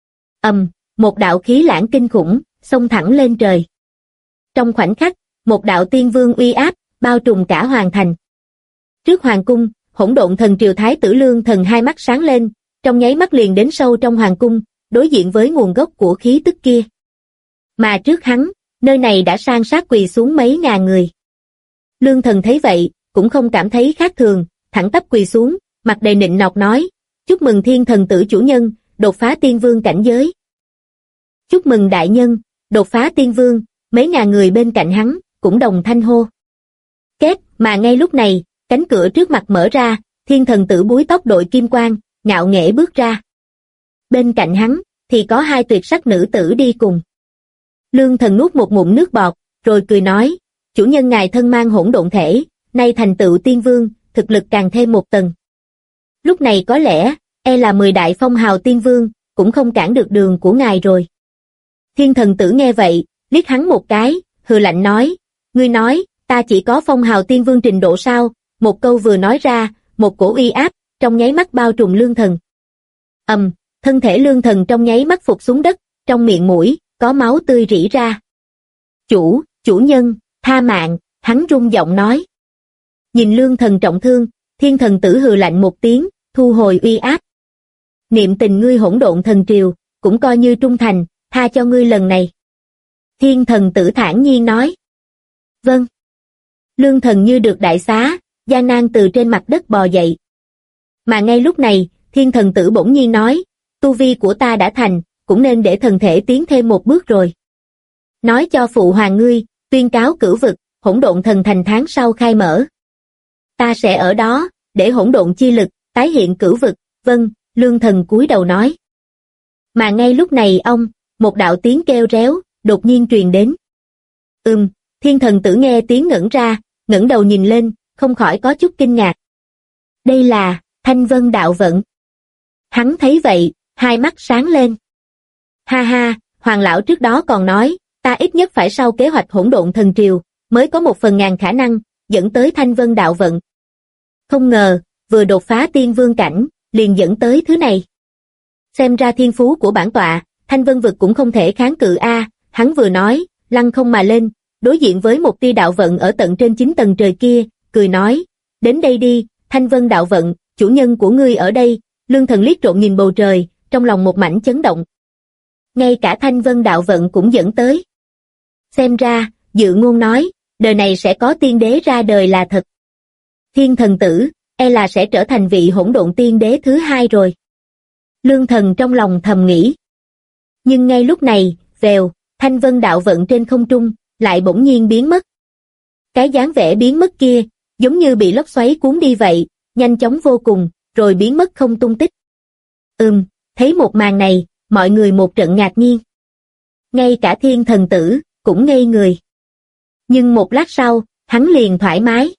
Một đạo khí lãng kinh khủng, xông thẳng lên trời. Trong khoảnh khắc, một đạo tiên vương uy áp, bao trùm cả hoàng thành. Trước hoàng cung, Hỗn Độn Thần Triều Thái tử Lương Thần hai mắt sáng lên, trong nháy mắt liền đến sâu trong hoàng cung, đối diện với nguồn gốc của khí tức kia. Mà trước hắn, nơi này đã san sát quỳ xuống mấy ngàn người. Lương Thần thấy vậy, cũng không cảm thấy khác thường, thẳng tắp quỳ xuống, mặt đầy nịnh nọt nói, chúc mừng Thiên Thần tử chủ nhân, đột phá tiên vương cảnh giới. Chúc mừng đại nhân, đột phá tiên vương, mấy ngàn người bên cạnh hắn, cũng đồng thanh hô. Kết, mà ngay lúc này, cánh cửa trước mặt mở ra, Thiên Thần tử búi tóc đội kim quang, ngạo nghễ bước ra. Bên cạnh hắn, thì có 2 tuyệt sắc nữ tử đi cùng. Lương Thần nuốt một ngụm nước bọt, rồi cười nói, chủ nhân ngài thân mang hỗn độn thể, nay thành tựu tiên vương, thực lực càng thêm một tầng. Lúc này có lẽ, là 10 đại phong hào tiên vương, cũng không cản được đường của ngài rồi. Thiên Thần tử nghe vậy, liếc hắn một cái, hừ lạnh nói, ngươi nói, ta chỉ có phong hào tiên vương trình độ sao? Một câu vừa nói ra, một cổ uy áp, trong nháy mắt bao trùm Lương Thần. Thân thể Lương Thần trong nháy mắt phục xuống đất, trong miệng mũi, có máu tươi rỉ ra. Chủ nhân, tha mạng, hắn rung giọng nói. Nhìn Lương Thần trọng thương, Thiên Thần tử hừ lạnh một tiếng, thu hồi uy áp. Niệm tình ngươi Hỗn Độn Thần Triều, cũng coi như trung thành, tha cho ngươi lần này. Thiên Thần tử thản nhiên nói. Vâng. Lương Thần như được đại xá, gian nan từ trên mặt đất bò dậy. Mà ngay lúc này, Thiên Thần tử bỗng nhiên nói, tu vi của ta đã thành, cũng nên để thần thể tiến thêm một bước rồi. Nói cho phụ hoàng ngươi, tuyên cáo cửu vực, Hỗn Độn Thần Thành tháng sau khai mở. Ta sẽ ở đó, để hỗn độn chi lực, tái hiện cửu vực. Vâng, Lương Thần cúi đầu nói. Mà ngay lúc này một đạo tiếng kêu réo, đột nhiên truyền đến. Thiên Thần tử nghe tiếng ngẩn ra, ngẩng đầu nhìn lên, không khỏi có chút kinh ngạc. Đây là Thanh Vân đạo vận. Hắn thấy vậy, 2 mắt sáng lên. Ha ha, Hoàng lão trước đó còn nói, ta ít nhất phải sau kế hoạch Hỗn Độn Thần Triều, mới có 1/1000 khả năng, dẫn tới Thanh Vân đạo vận. Không ngờ, vừa đột phá tiên vương cảnh, liền dẫn tới thứ này. Xem ra thiên phú của bản tọa, Thanh Vân vực cũng không thể kháng cự a. Hắn vừa nói, lăng không mà lên, đối diện với một tia đạo vận ở tận trên 9 tầng trời kia, cười nói, đến đây đi, Thanh Vân đạo vận, chủ nhân của ngươi ở đây. Lương Thần liếc trộm nhìn bầu trời, trong lòng một mảnh chấn động. Ngay cả Thanh Vân đạo vận cũng dẫn tới. Xem ra, dự ngôn nói, đời này sẽ có tiên đế ra đời là thật. Thiên Thần tử, là sẽ trở thành vị hỗn độn tiên đế thứ 2 rồi. Lương Thần trong lòng thầm nghĩ. Nhưng ngay lúc này, vèo, Thanh Vân đạo vận trên không trung, lại bỗng nhiên biến mất. Cái dáng vẻ biến mất kia, giống như bị lốc xoáy cuốn đi vậy, nhanh chóng vô cùng, rồi biến mất không tung tích. Thấy một màn này, mọi người một trận ngạc nhiên. Ngay cả Thiên Thần tử, cũng ngây người. Nhưng một lát sau, hắn liền thoải mái.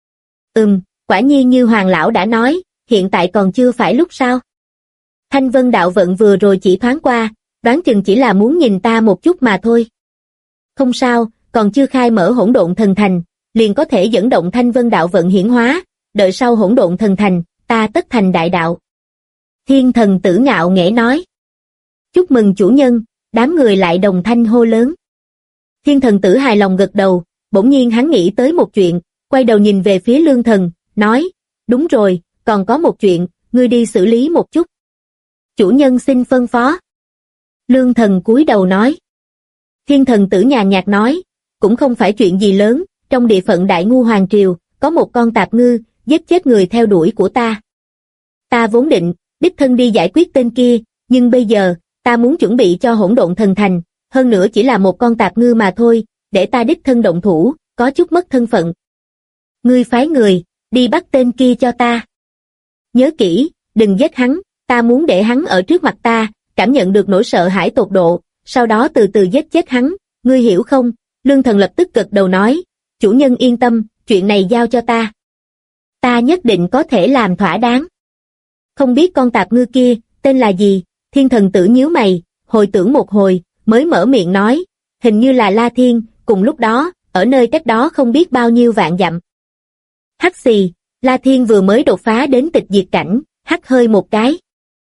Quả nhiên như Hoàng lão đã nói, hiện tại còn chưa phải lúc sao. Thanh Vân đạo vận vừa rồi chỉ thoáng qua, đoán chừng chỉ là muốn nhìn ta một chút mà thôi. Không sao, còn chưa khai mở Hỗn Độn Thần Thành, liền có thể dẫn động Thanh Vân đạo vận hiển hóa, đợi sau hỗn độn thần thành, ta tất thành đại đạo. Thiên thần tử ngạo nghễ nói. Chúc mừng chủ nhân, đám người lại đồng thanh hô lớn. Thiên thần tử hài lòng gật đầu, bỗng nhiên hắn nghĩ tới một chuyện, quay đầu nhìn về phía lương thần, nói, đúng rồi, còn có một chuyện, ngươi đi xử lý một chút. Chủ nhân xin phân phó. Lương thần cúi đầu nói. Thiên thần tử nhàn nhạt nói, cũng không phải chuyện gì lớn, trong địa phận Đại Ngu Hoàng Triều, có một con tạp ngư, giết chết người theo đuổi của ta. Ta vốn định, đích thân đi giải quyết tên kia, nhưng bây giờ, ta muốn chuẩn bị cho hỗn độn thần thành, hơn nữa chỉ là một con tạp ngư mà thôi, để ta đích thân động thủ, có chút mất thân phận. Ngươi phái người, đi bắt tên kia cho ta. Nhớ kỹ, đừng giết hắn, ta muốn để hắn ở trước mặt ta, cảm nhận được nỗi sợ hãi tột độ, sau đó từ từ giết chết hắn, ngươi hiểu không? Lương thần lập tức gật đầu nói, chủ nhân yên tâm, chuyện này giao cho ta. Ta nhất định có thể làm thỏa đáng. Không biết con tạp ngư kia, tên là gì? Thiên thần tử nhíu mày, hồi tưởng một hồi, mới mở miệng nói, hình như là La Thiên, cùng lúc đó, ở nơi cách đó không biết bao nhiêu vạn dặm. Hắc xì, La Thiên vừa mới đột phá đến tịch diệt cảnh, hắt hơi một cái.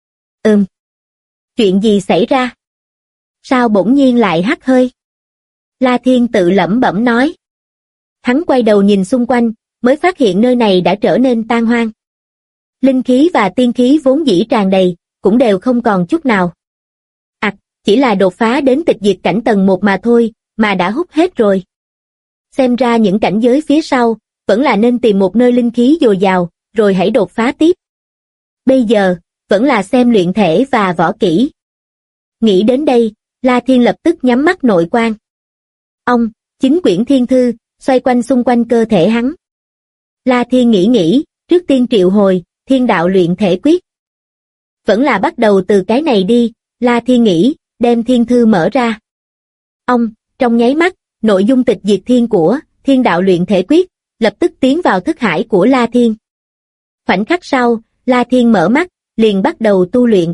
Chuyện gì xảy ra? Sao bỗng nhiên lại hắt hơi? La Thiên tự lẩm bẩm nói. Hắn quay đầu nhìn xung quanh, mới phát hiện nơi này đã trở nên tan hoang. Linh khí và tiên khí vốn dĩ tràn đầy, cũng đều không còn chút nào. Chỉ là đột phá đến tịch diệt cảnh tầng 1 mà thôi, mà đã hút hết rồi. Xem ra những cảnh giới phía sau, vẫn là nên tìm một nơi linh khí dồi dào, rồi hãy đột phá tiếp. Bây giờ, vẫn là xem luyện thể và võ kỹ. Nghĩ đến đây, La Thiên lập tức nhắm mắt nội quan. Chính quyển thiên thư, xoay quanh xung quanh cơ thể hắn. La Thiên nghĩ, trước tiên triệu hồi, thiên đạo luyện thể quyết. Vẫn là bắt đầu từ cái này đi, La Thiên nghĩ, đem thiên thư mở ra. Trong nháy mắt, nội dung tịch diệt thiên của thiên đạo luyện thể quyết, lập tức tiến vào thức hải của La Thiên. Khoảnh khắc sau, La Thiên mở mắt, liền bắt đầu tu luyện.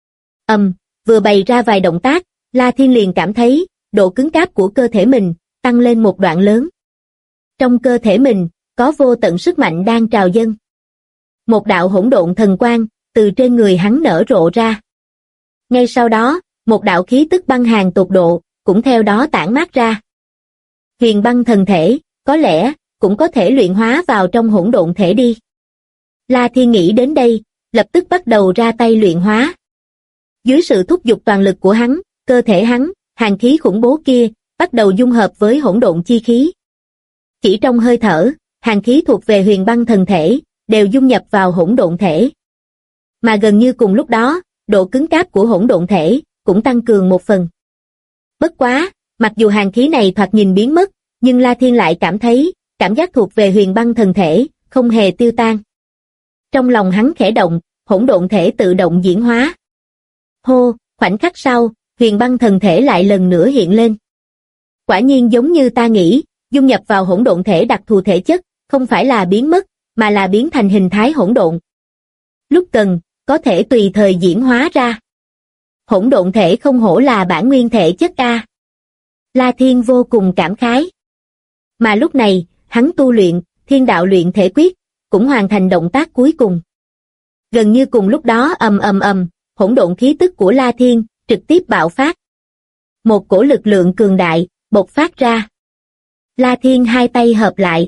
Vừa bày ra vài động tác, La Thiên liền cảm thấy, độ cứng cáp của cơ thể mình, tăng lên một đoạn lớn. Trong cơ thể mình, có vô tận sức mạnh đang trào dâng. Một đạo hỗn độn thần quang, từ trên người hắn nở rộ ra. Ngay sau đó, một đạo khí tức băng hàn tột độ, cũng theo đó tản mát ra. Huyền băng thần thể, có lẽ, cũng có thể luyện hóa vào trong hỗn độn thể đi. La Thiên nghĩ đến đây, lập tức bắt đầu ra tay luyện hóa. Dưới sự thúc giục toàn lực của hắn, cơ thể hắn, hàn khí khủng bố kia, bắt đầu dung hợp với hỗn độn chi khí. Chỉ trong hơi thở, hàn khí thuộc về huyền băng thần thể, đều dung nhập vào hỗn độn thể. Mà gần như cùng lúc đó, độ cứng cáp của hỗn độn thể, cũng tăng cường một phần. Bất quá, mặc dù hàn khí này thoạt nhìn biến mất, nhưng La Thiên lại cảm thấy, cảm giác thuộc về huyền băng thần thể, không hề tiêu tan. Trong lòng hắn khẽ động, hỗn độn thể tự động diễn hóa. Hô, khoảnh khắc sau, huyền băng thần thể lại lần nữa hiện lên. Quả nhiên giống như ta nghĩ, dung nhập vào hỗn độn thể đặc thù thể chất, không phải là biến mất, mà là biến thành hình thái hỗn độn. Lúc cần, có thể tùy thời diễn hóa ra. Hỗn độn thể không hổ là bản nguyên thể chất a. La Thiên vô cùng cảm khái. Mà lúc này, hắn tu luyện, thiên đạo luyện thể quyết, cũng hoàn thành động tác cuối cùng. Gần như cùng lúc đó hỗn độn khí tức của La Thiên, trực tiếp bạo phát. Một cổ lực lượng cường đại, bộc phát ra. La Thiên hai tay hợp lại.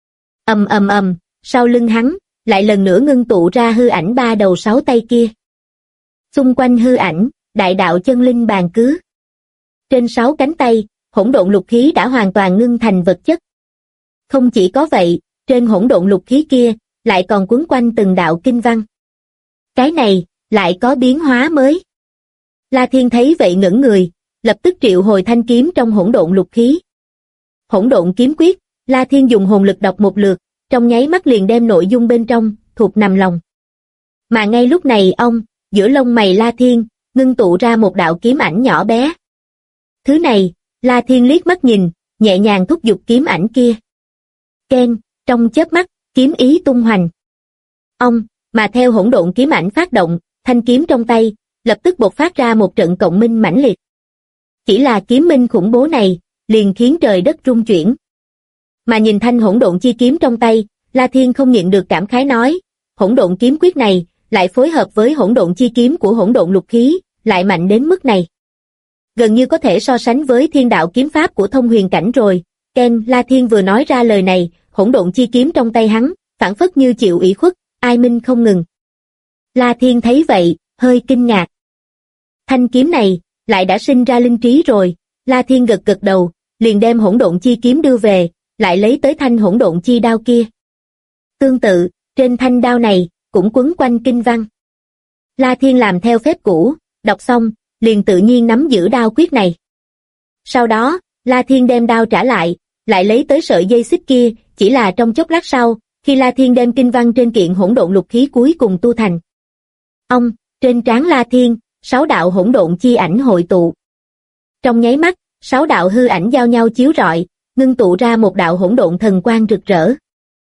Sau lưng hắn, lại lần nữa ngưng tụ ra hư ảnh 3 đầu 6 tay kia. Xung quanh hư ảnh, đại đạo chân linh bàn cứ. Trên 6 cánh tay, hỗn độn lục khí đã hoàn toàn ngưng thành vật chất. Không chỉ có vậy, trên hỗn độn lục khí kia, lại còn quấn quanh từng đạo kinh văn. Cái này, lại có biến hóa mới. La Thiên thấy vậy ngẩn người, lập tức triệu hồi thanh kiếm trong hỗn độn lục khí. Hỗn độn kiếm quyết, La Thiên dùng hồn lực đọc một lượt, trong nháy mắt liền đem nội dung bên trong, thuộc nằm lòng. Mà ngay lúc này giữa lông mày La Thiên, ngưng tụ ra một đạo kiếm ảnh nhỏ bé. Thứ này, La Thiên liếc mắt nhìn, nhẹ nhàng thúc giục kiếm ảnh kia. Keng, trong chớp mắt, kiếm ý tung hoành. Mà theo hỗn độn kiếm ảnh phát động, thanh kiếm trong tay, lập tức bộc phát ra một trận cộng minh mãnh liệt. Chỉ là kiếm minh khủng bố này, liền khiến trời đất rung chuyển. Mà nhìn thanh hỗn độn chi kiếm trong tay, La Thiên không nhịn được cảm khái nói, hỗn độn kiếm quyết này, lại phối hợp với hỗn độn chi kiếm của hỗn độn lục khí, lại mạnh đến mức này. Gần như có thể so sánh với thiên đạo kiếm pháp của thông huyền cảnh rồi. La Thiên vừa nói ra lời này, hỗn độn chi kiếm trong tay hắn, phảng phất như chịu ủy khuất, ai minh không ngừng. La Thiên thấy vậy, hơi kinh ngạc. Thanh kiếm này, lại đã sinh ra linh trí rồi. La Thiên gật gật đầu, liền đem hỗn độn chi kiếm đưa về, lại lấy tới thanh hỗn độn chi đao kia. Tương tự, trên thanh đao này, cũng quấn quanh kinh văn. La Thiên làm theo phép cũ, đọc xong, liền tự nhiên nắm giữ đao quyết này. Sau đó, La Thiên đem đao trả lại lấy tới sợi dây xích kia, chỉ là trong chốc lát sau, khi La Thiên đem kinh văn trên kiện hỗn độn lục khí cuối cùng tu thành. Trên trán La Thiên, 6 đạo hỗn độn chi ảnh hội tụ. Trong nháy mắt, 6 đạo hư ảnh giao nhau chiếu rọi, ngưng tụ ra một đạo hỗn độn thần quang rực rỡ.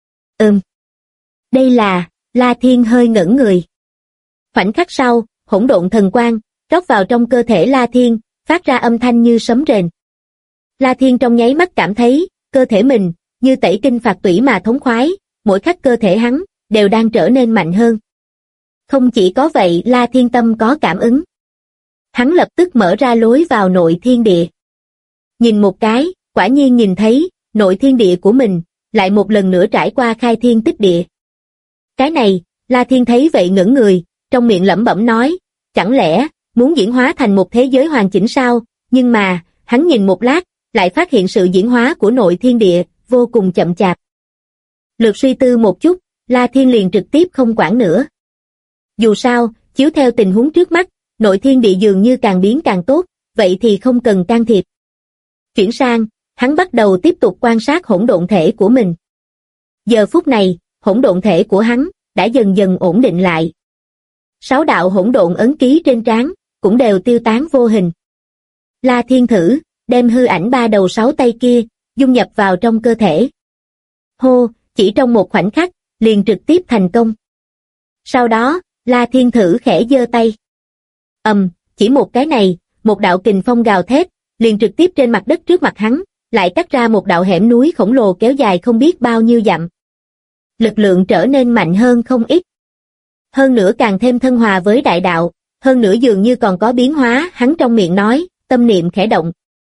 Đây là, La Thiên hơi ngẩn người. Khoảnh khắc sau, hỗn độn thần quang rót vào trong cơ thể La Thiên, phát ra âm thanh như sấm rền. La Thiên trong nháy mắt cảm thấy, cơ thể mình, như tẩy kinh phạt tủy mà thống khoái, mỗi khắc cơ thể hắn, đều đang trở nên mạnh hơn. Không chỉ có vậy, La Thiên tâm có cảm ứng. Hắn lập tức mở ra lối vào nội thiên địa. Nhìn một cái, quả nhiên nhìn thấy, nội thiên địa của mình, lại một lần nữa trải qua khai thiên tích địa. Cái này, La Thiên thấy vậy ngẩn người, trong miệng lẩm bẩm nói, chẳng lẽ, muốn diễn hóa thành một thế giới hoàn chỉnh sao? Nhưng mà, hắn nhìn một lát, lại phát hiện sự diễn hóa của nội thiên địa, vô cùng chậm chạp. Lượt suy tư một chút, La Thiên liền trực tiếp không quản nữa. Dù sao, chiếu theo tình huống trước mắt, nội thiên địa dường như càng biến càng tốt, vậy thì không cần can thiệp. Chuyển sang, hắn bắt đầu tiếp tục quan sát hỗn độn thể của mình. Giờ phút này, hỗn độn thể của hắn đã dần dần ổn định lại. 6 đạo hỗn độn ấn ký trên trán cũng đều tiêu tán vô hình. La Thiên thử đem hư ảnh 3 đầu 6 tay kia dung nhập vào trong cơ thể. Hô, chỉ trong một khoảnh khắc, liền trực tiếp thành công. Sau đó, La Thiên thử khẽ giơ tay. Chỉ một cái này, một đạo kình phong gào thét, liền trực tiếp trên mặt đất trước mặt hắn, lại cắt ra một đạo hẻm núi khổng lồ kéo dài không biết bao nhiêu dặm. Lực lượng trở nên mạnh hơn không ít. Hơn nữa càng thêm thân hòa với đại đạo, hơn nữa dường như còn có biến hóa, hắn trong miệng nói, tâm niệm khẽ động.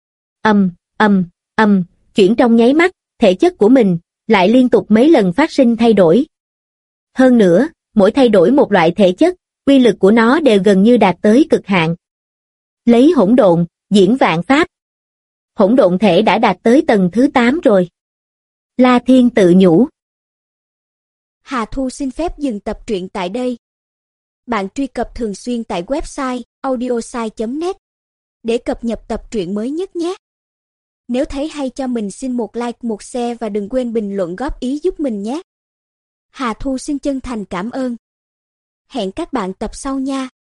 Chuyển trong nháy mắt, thể chất của mình lại liên tục mấy lần phát sinh thay đổi. Hơn nữa, mỗi thay đổi một loại thể chất, uy lực của nó đều gần như đạt tới cực hạn. Lấy hỗn độn, diễn vạn pháp. Hỗn độn thể đã đạt tới tầng thứ 8 rồi. La Thiên tự nhủ. Hà Thu xin phép dừng tập truyện tại đây. Bạn truy cập thường xuyên tại website audiosai.net để cập nhật tập truyện mới nhất nhé. Nếu thấy hay cho mình xin một like, một share và đừng quên bình luận góp ý giúp mình nhé. Hà Thu xin chân thành cảm ơn. Hẹn các bạn tập sau nha.